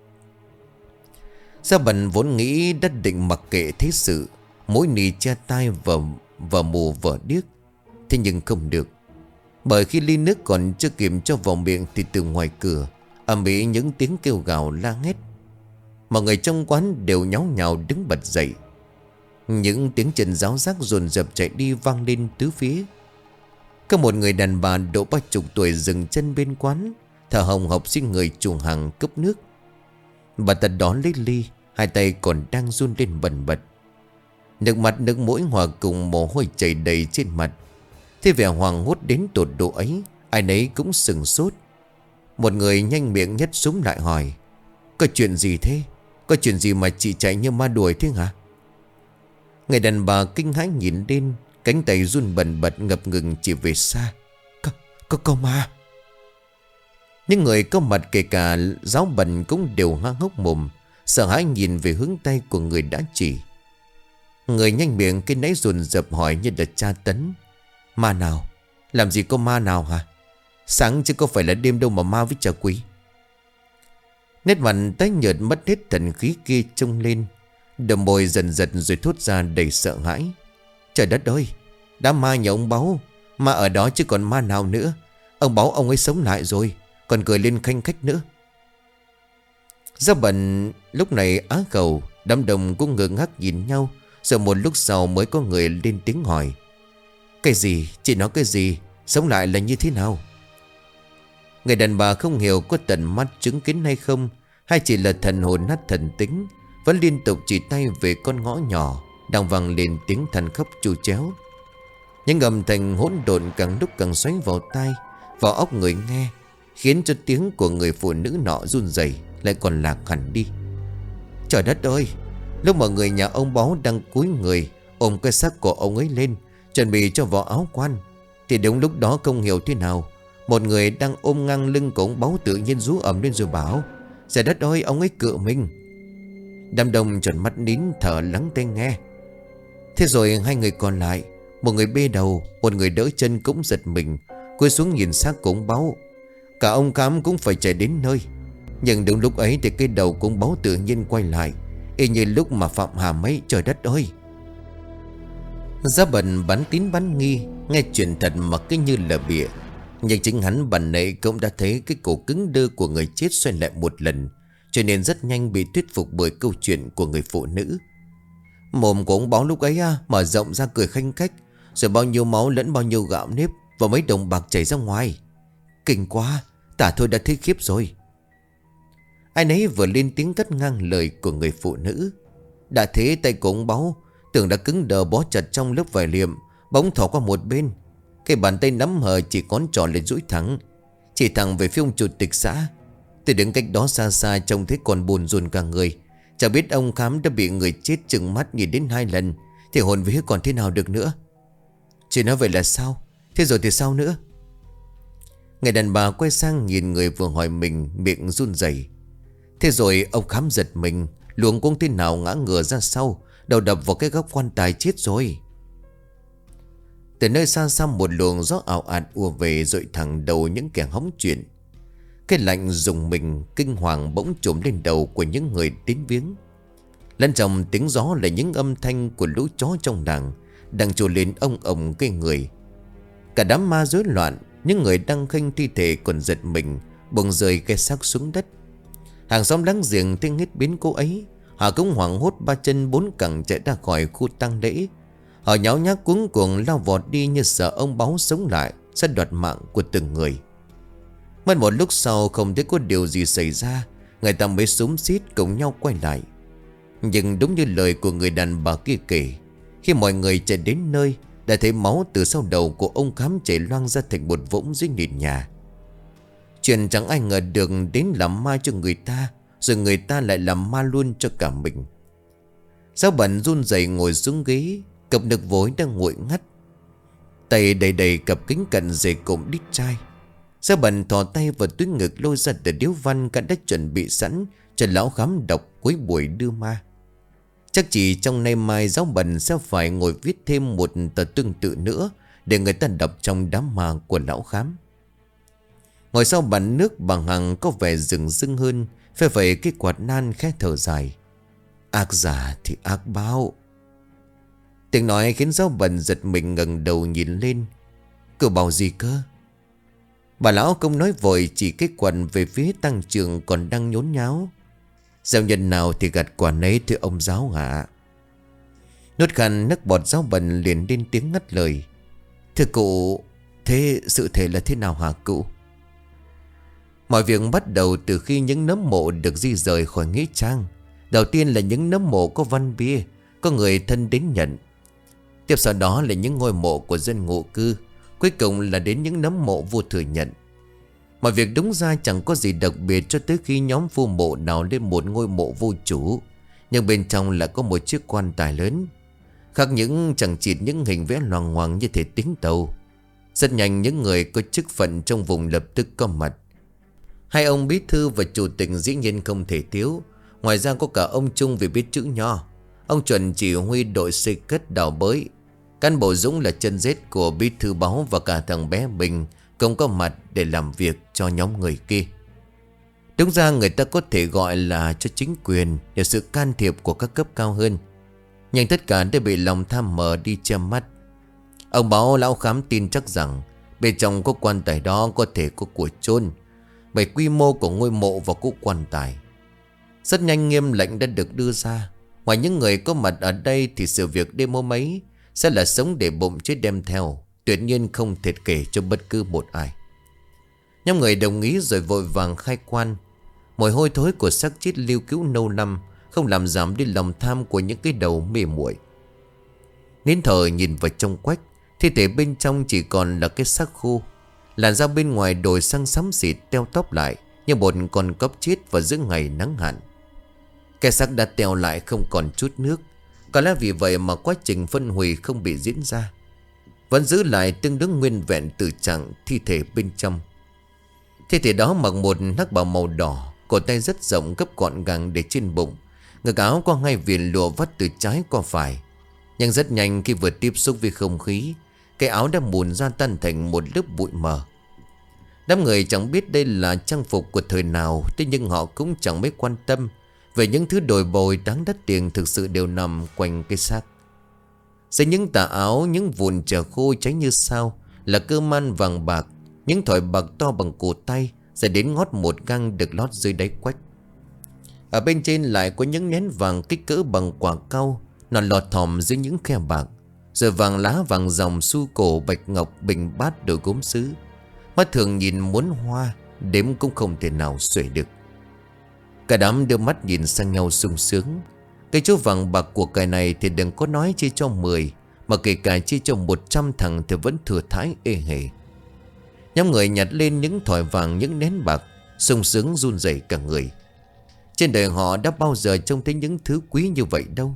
Gia Bần vốn nghĩ đất định mặc kệ thế sự, mỗi nì che tai vờ, vờ mù vờ điếc. Thế nhưng không được. Bởi khi ly nước còn chưa kịp cho vào miệng thì từ ngoài cửa ầm ĩ những tiếng kêu gào la hét. Mọi người trong quán đều nháo nhào đứng bật dậy. Những tiếng chân ráo rác dồn dập chạy đi vang lên tứ phía. Có một người đàn bà độ ba chục tuổi dừng chân bên quán, thở hồng hộc xin người chuồng hàng cướp nước. Bà ta đón lấy ly, hai tay còn đang run lên bần bật. Nước mặt nước mũi hòa cùng mồ hôi chảy đầy trên mặt. Thế vẻ hoảng hốt đến tột độ ấy, ai nấy cũng sừng sốt. Một người nhanh miệng nhét súng lại hỏi: có chuyện gì thế? Có chuyện gì mà chị chạy như ma đuổi thế hả? Người đàn bà kinh hãi nhìn lên, cánh tay run bần bật ngập ngừng chỉ về xa. Có, có, có ma. Những người có mặt kể cả giáo bần cũng đều há hốc mồm, sợ hãi nhìn về hướng tay của người đã chỉ. Người nhanh miệng cái nãy dồn dập hỏi như là tra tấn: ma nào? Làm gì có ma nào hả? Sáng chứ có phải là đêm đâu mà ma với trà quỷ. Nét mặt tái nhợt mất hết thần khí kia trông lên, đôi môi dần dần rồi thốt ra đầy sợ hãi: trời đất ơi, đám ma nhà ông Báu, ma ở đó chứ còn ma nào nữa. Ông Báu ông ấy sống lại rồi, còn cười lên khanh khách nữa. Gia Bần lúc này á khẩu, đám đông cũng ngơ ngác nhìn nhau. Rồi một lúc sau mới có người lên tiếng hỏi: cái gì? Chị nói cái gì? Sống lại là như thế nào? Người đàn bà không hiểu có tận mắt chứng kiến hay không, hay chỉ là thần hồn nát thần tính, vẫn liên tục chỉ tay về con ngõ nhỏ đang vang lên tiếng than khóc chu chéo. Những âm thanh hỗn độn càng lúc càng xoáy vào tai, vào óc người nghe, khiến cho tiếng của người phụ nữ nọ run rẩy lại còn lạc hẳn đi. Trời đất ơi! Lúc mà người nhà ông Báu đang cúi người ôm cái xác của ông ấy lên, chuẩn bị cho vào áo quan, thì đúng lúc đó không hiểu thế nào, một người đang ôm ngang lưng của ông Báu tự nhiên rú ầm lên rồi bảo: trời đất ơi, ông ấy cựa mình. Đám đông tròn mắt nín thở lắng tai nghe. Thế rồi hai người còn lại, một người bê đầu, một người đỡ chân cũng giật mình, cúi xuống nhìn xác của ông Báu. Cả ông Cám cũng phải chạy đến nơi. Nhưng đúng lúc ấy thì cái đầu của ông Báu tự nhiên quay lại, y như lúc mà Phạm Hàm ấy. Trời đất ơi! Gia Bần bán tín bán nghi, nghe chuyện thật mà cứ như là bịa. Nhưng chính hắn bản nãy cũng đã thấy cái cổ cứng đơ của người chết xoay lại một lần, cho nên rất nhanh bị thuyết phục bởi câu chuyện của người phụ nữ. Mồm của ông Báu lúc ấy à, mở rộng ra cười khanh khách, rồi bao nhiêu máu lẫn bao nhiêu gạo nếp và mấy đồng bạc chảy ra ngoài. Kinh quá, tả thôi đã thấy khiếp rồi. Ai nấy vừa lên tiếng cắt ngang lời của người phụ nữ. Đã thế tay của ông Báu tưởng đã cứng đờ bó chặt trong lớp vải liệm, bỗng thò qua một bên. Cái bàn tay nắm hờ chỉ ngón trỏ lên duỗi thẳng, chỉ thẳng về phía ông chủ tịch xã. Từ đứng cách đó xa xa trông thấy còn buồn rùn cả người. Chả biết ông Khám đã bị người chết trừng mắt nhìn đến hai lần thì hồn vía còn thế nào được nữa. Chị nói vậy là sao? Thế rồi thì sao nữa? Người đàn bà quay sang nhìn người vừa hỏi mình, miệng run rẩy. Thế rồi ông Khám giật mình, luống cuống thế nào ngã ngửa ra sau, đầu đập vào cái góc quan tài chết rồi. Từ nơi xa xăm một luồng gió ảo ạt ùa về dội thẳng đầu những kẻ hóng chuyện. Cái lạnh rùng mình kinh hoàng bỗng trùm lên đầu của những người đến viếng. Lẫn trong tiếng gió là những âm thanh của lũ chó trong làng đang trồ lên ông ồng cây người. Cả đám ma rối loạn, những người đang khênh thi thể còn giật mình bỗng rơi cái xác xuống đất. Hàng xóm láng giềng听hết biến cố ấy, họ cũng hoảng hốt ba chân bốn cẳng chạy ra khỏi khu tang lễ. Họ nháo nhác cuống cuồng lao vọt đi như sợ ông Báu sống lại sẽ đoạt mạng của từng người. Mất một lúc sau không thấy có điều gì xảy ra, người ta mới xúm xít cùng nhau quay lại. Nhưng đúng như lời của người đàn bà kia kể, khi mọi người chạy đến nơi đã thấy máu từ sau đầu của ông Khám chảy loang ra thành một vũng dưới nền nhà. Chuyện chẳng ai ngờ được đến làm ma cho người ta, rồi người ta lại làm ma luôn cho cả mình. Giáo Bần run rẩy ngồi xuống ghế, cặp nước vối đang nguội ngắt, tay đầy đầy cặp kính cận dày cụm đít chai. Giáo Bần thò tay vào túi ngực lôi ra tờ điếu văn cả đã chuẩn bị sẵn cho lão Khám đọc cuối buổi đưa ma. Chắc chỉ trong nay mai giáo bần sẽ phải ngồi viết thêm một tờ tương tự nữa để người ta đọc trong đám ma của lão khám. Ngồi sau bàn nước, bà Hằng có vẻ rừng rưng hơn, phe phẩy cái quạt nan khẽ thở dài. Ác giả thì ác báo. Tiếng nói khiến giáo bần giật mình ngẩng đầu nhìn lên. Cậu bảo gì cơ? Bà lão không nói vội, chỉ cái quạt về phía tăng trưởng còn đang nhốn nháo. Gieo nhân nào thì gặt quả nấy, thưa ông giáo ạ. Nuốt khăn nước bọt, giáo bần liền lên tiếng ngắt lời. Thưa cụ, thế sự thể là thế nào hả cụ? Mọi việc bắt đầu từ khi những nấm mộ được di rời khỏi nghĩa trang. Đầu tiên là những nấm mộ có văn bia, có người thân đến nhận. Tiếp sau đó là những ngôi mộ của dân ngụ cư. Cuối cùng là đến những nấm mộ vô thừa nhận. Mọi việc đúng ra chẳng có gì đặc biệt cho tới khi nhóm phu mộ đào lên một ngôi mộ vô chủ. Nhưng bên trong lại có một chiếc quan tài lớn. Khác những chẳng chịt những hình vẽ loằng ngoằng như thể tính tàu. Rất nhanh những người có chức phận trong vùng lập tức có mặt. Hai ông bí thư và chủ tịch dĩ nhiên không thể thiếu. Ngoài ra có cả ông Trung vì biết chữ nho. Ông Chuẩn chỉ huy đội xây cất đào bới. Cán bộ Dũng là chân rết của bí thư báo và cả thằng bé Bình không có mặt để làm việc cho nhóm người kia. Đúng ra người ta có thể gọi là cho chính quyền nhờ sự can thiệp của các cấp cao hơn. Nhưng tất cả đều bị lòng tham mờ đi che mắt. Ông báo lão khám tin chắc rằng bên trong có quan tài đó có thể có của chôn, bởi quy mô của ngôi mộ và của quan tài. Rất nhanh nghiêm lệnh đã được đưa ra. Ngoài những người có mặt ở đây thì sự việc đêm hôm ấy sẽ là sống để bụng chết đem theo, tuyệt nhiên không thể kể cho bất cứ một ai. Nhóm người đồng ý rồi vội vàng khai quan. Mùi hôi thối của xác chết lưu cữu lâu năm không làm giảm đi lòng tham của những cái đầu mê muội. Nín thở nhìn vào trong quách, thi thể bên trong chỉ còn là cái xác khô. Làn da bên ngoài đổi sang xám xịt, teo tóp lại như một con cóc chết vào giữa ngày nắng hạn. Cái xác đã teo lại không còn chút nước. Có lẽ vì vậy mà quá trình phân hủy không bị diễn ra, vẫn giữ lại tương đối nguyên vẹn từ trạng thi thể bên trong. Thi thể đó mặc một hắc bào màu đỏ, cổ tay rất rộng gấp gọn gàng để trên bụng, ngực áo có hai viền lụa vắt từ trái qua phải. Nhưng rất nhanh khi vừa tiếp xúc với không khí, cái áo đã mùn ra tan thành một lớp bụi mờ. Đám người chẳng biết đây là trang phục của thời nào, thế nhưng họ cũng chẳng mấy quan tâm về những thứ đồi bồi đáng đắt tiền thực sự đều nằm quanh cái xác. Dưới những tà áo, những vụn chả khô cháy như sao là cơ man vàng bạc, những thỏi bạc to bằng cổ tay sẽ đến ngót một găng được lót dưới đáy quách. Ở bên trên lại có những nén vàng kích cỡ bằng quả cau, nó lọt thỏm dưới những khe bạc, rồi vàng lá, vàng dòng, xu cổ, bạch ngọc, bình bát, đồ gốm sứ. Mắt thường nhìn muốn hoa, đếm cũng không thể nào xuể được. Cả đám đưa mắt nhìn sang nhau sung sướng. Cái chỗ vàng bạc của cái này thì đừng có nói chia cho mười, mà kể cả chia cho một trăm thằng thì vẫn thừa thãi ê hề. Nhóm người nhặt lên những thỏi vàng, những nén bạc, sung sướng run rẩy cả người. Trên đời họ đã bao giờ trông thấy những thứ quý như vậy đâu.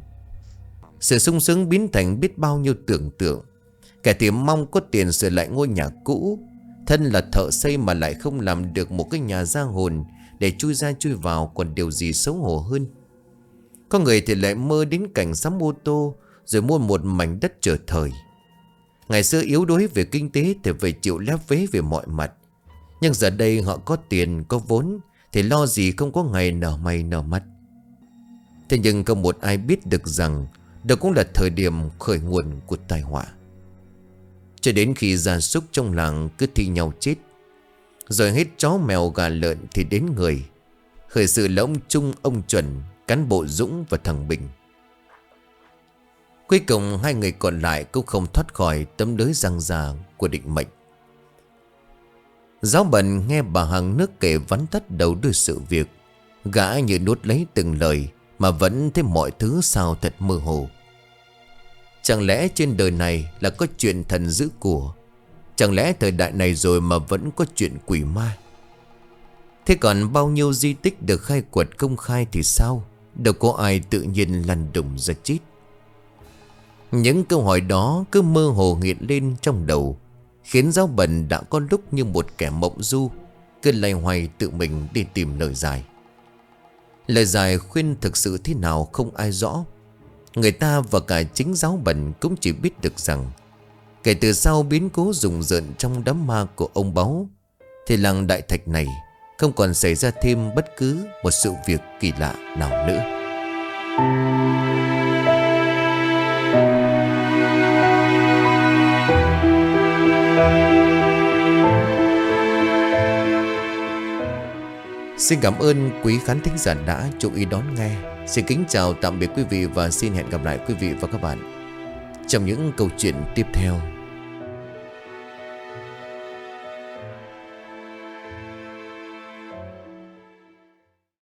Sự sung sướng biến thành biết bao nhiêu tưởng tượng. Kẻ thì mong có tiền sửa lại ngôi nhà cũ, thân là thợ xây mà lại không làm được một cái nhà ra hồn để chui ra chui vào, còn điều gì xấu hổ hơn. Có người thì lại mơ đến cảnh sắm ô tô rồi mua một mảnh đất trở thời. Ngày xưa yếu đuối về kinh tế thì phải chịu lép vế về mọi mặt. Nhưng giờ đây họ có tiền, có vốn thì lo gì không có ngày nở mày nở mắt. Thế nhưng không một ai biết được rằng đó cũng là thời điểm khởi nguồn của tai họa. Cho đến khi gia súc trong làng cứ thi nhau chết, rồi hết chó mèo gà lợn thì đến người. Khởi sự là ông Trung, ông Chuẩn, cán bộ Dũng và thằng Bình. Cuối cùng hai người còn lại cũng không thoát khỏi tấm lưới răng già của định mệnh. Giáo bần nghe bà Hằng nước kể vắn tắt đầu đuôi sự việc. Gã như nuốt lấy từng lời mà vẫn thấy mọi thứ sao thật mơ hồ. Chẳng lẽ trên đời này là có chuyện thần giữ của? Chẳng lẽ thời đại này rồi mà vẫn có chuyện quỷ ma? Thế còn bao nhiêu di tích được khai quật công khai thì sao? Đâu có ai tự nhiên lăn đùng ra chết. Những câu hỏi đó cứ mơ hồ hiện lên trong đầu, khiến giáo bần đã có lúc như một kẻ mộng du, cứ loay hoay tự mình đi tìm lời giải. Lời giải khuyên thực sự thế nào không ai rõ. Người ta và cả chính giáo bẩn cũng chỉ biết được rằng kể từ sau biến cố rùng rợn trong đám ma của ông Báu, thì làng Đại Thạch này không còn xảy ra thêm bất cứ một sự việc kỳ lạ nào nữa. Xin cảm ơn quý khán thính giả đã chú ý đón nghe. Xin kính chào tạm biệt quý vị và xin hẹn gặp lại quý vị và các bạn trong những câu chuyện tiếp theo.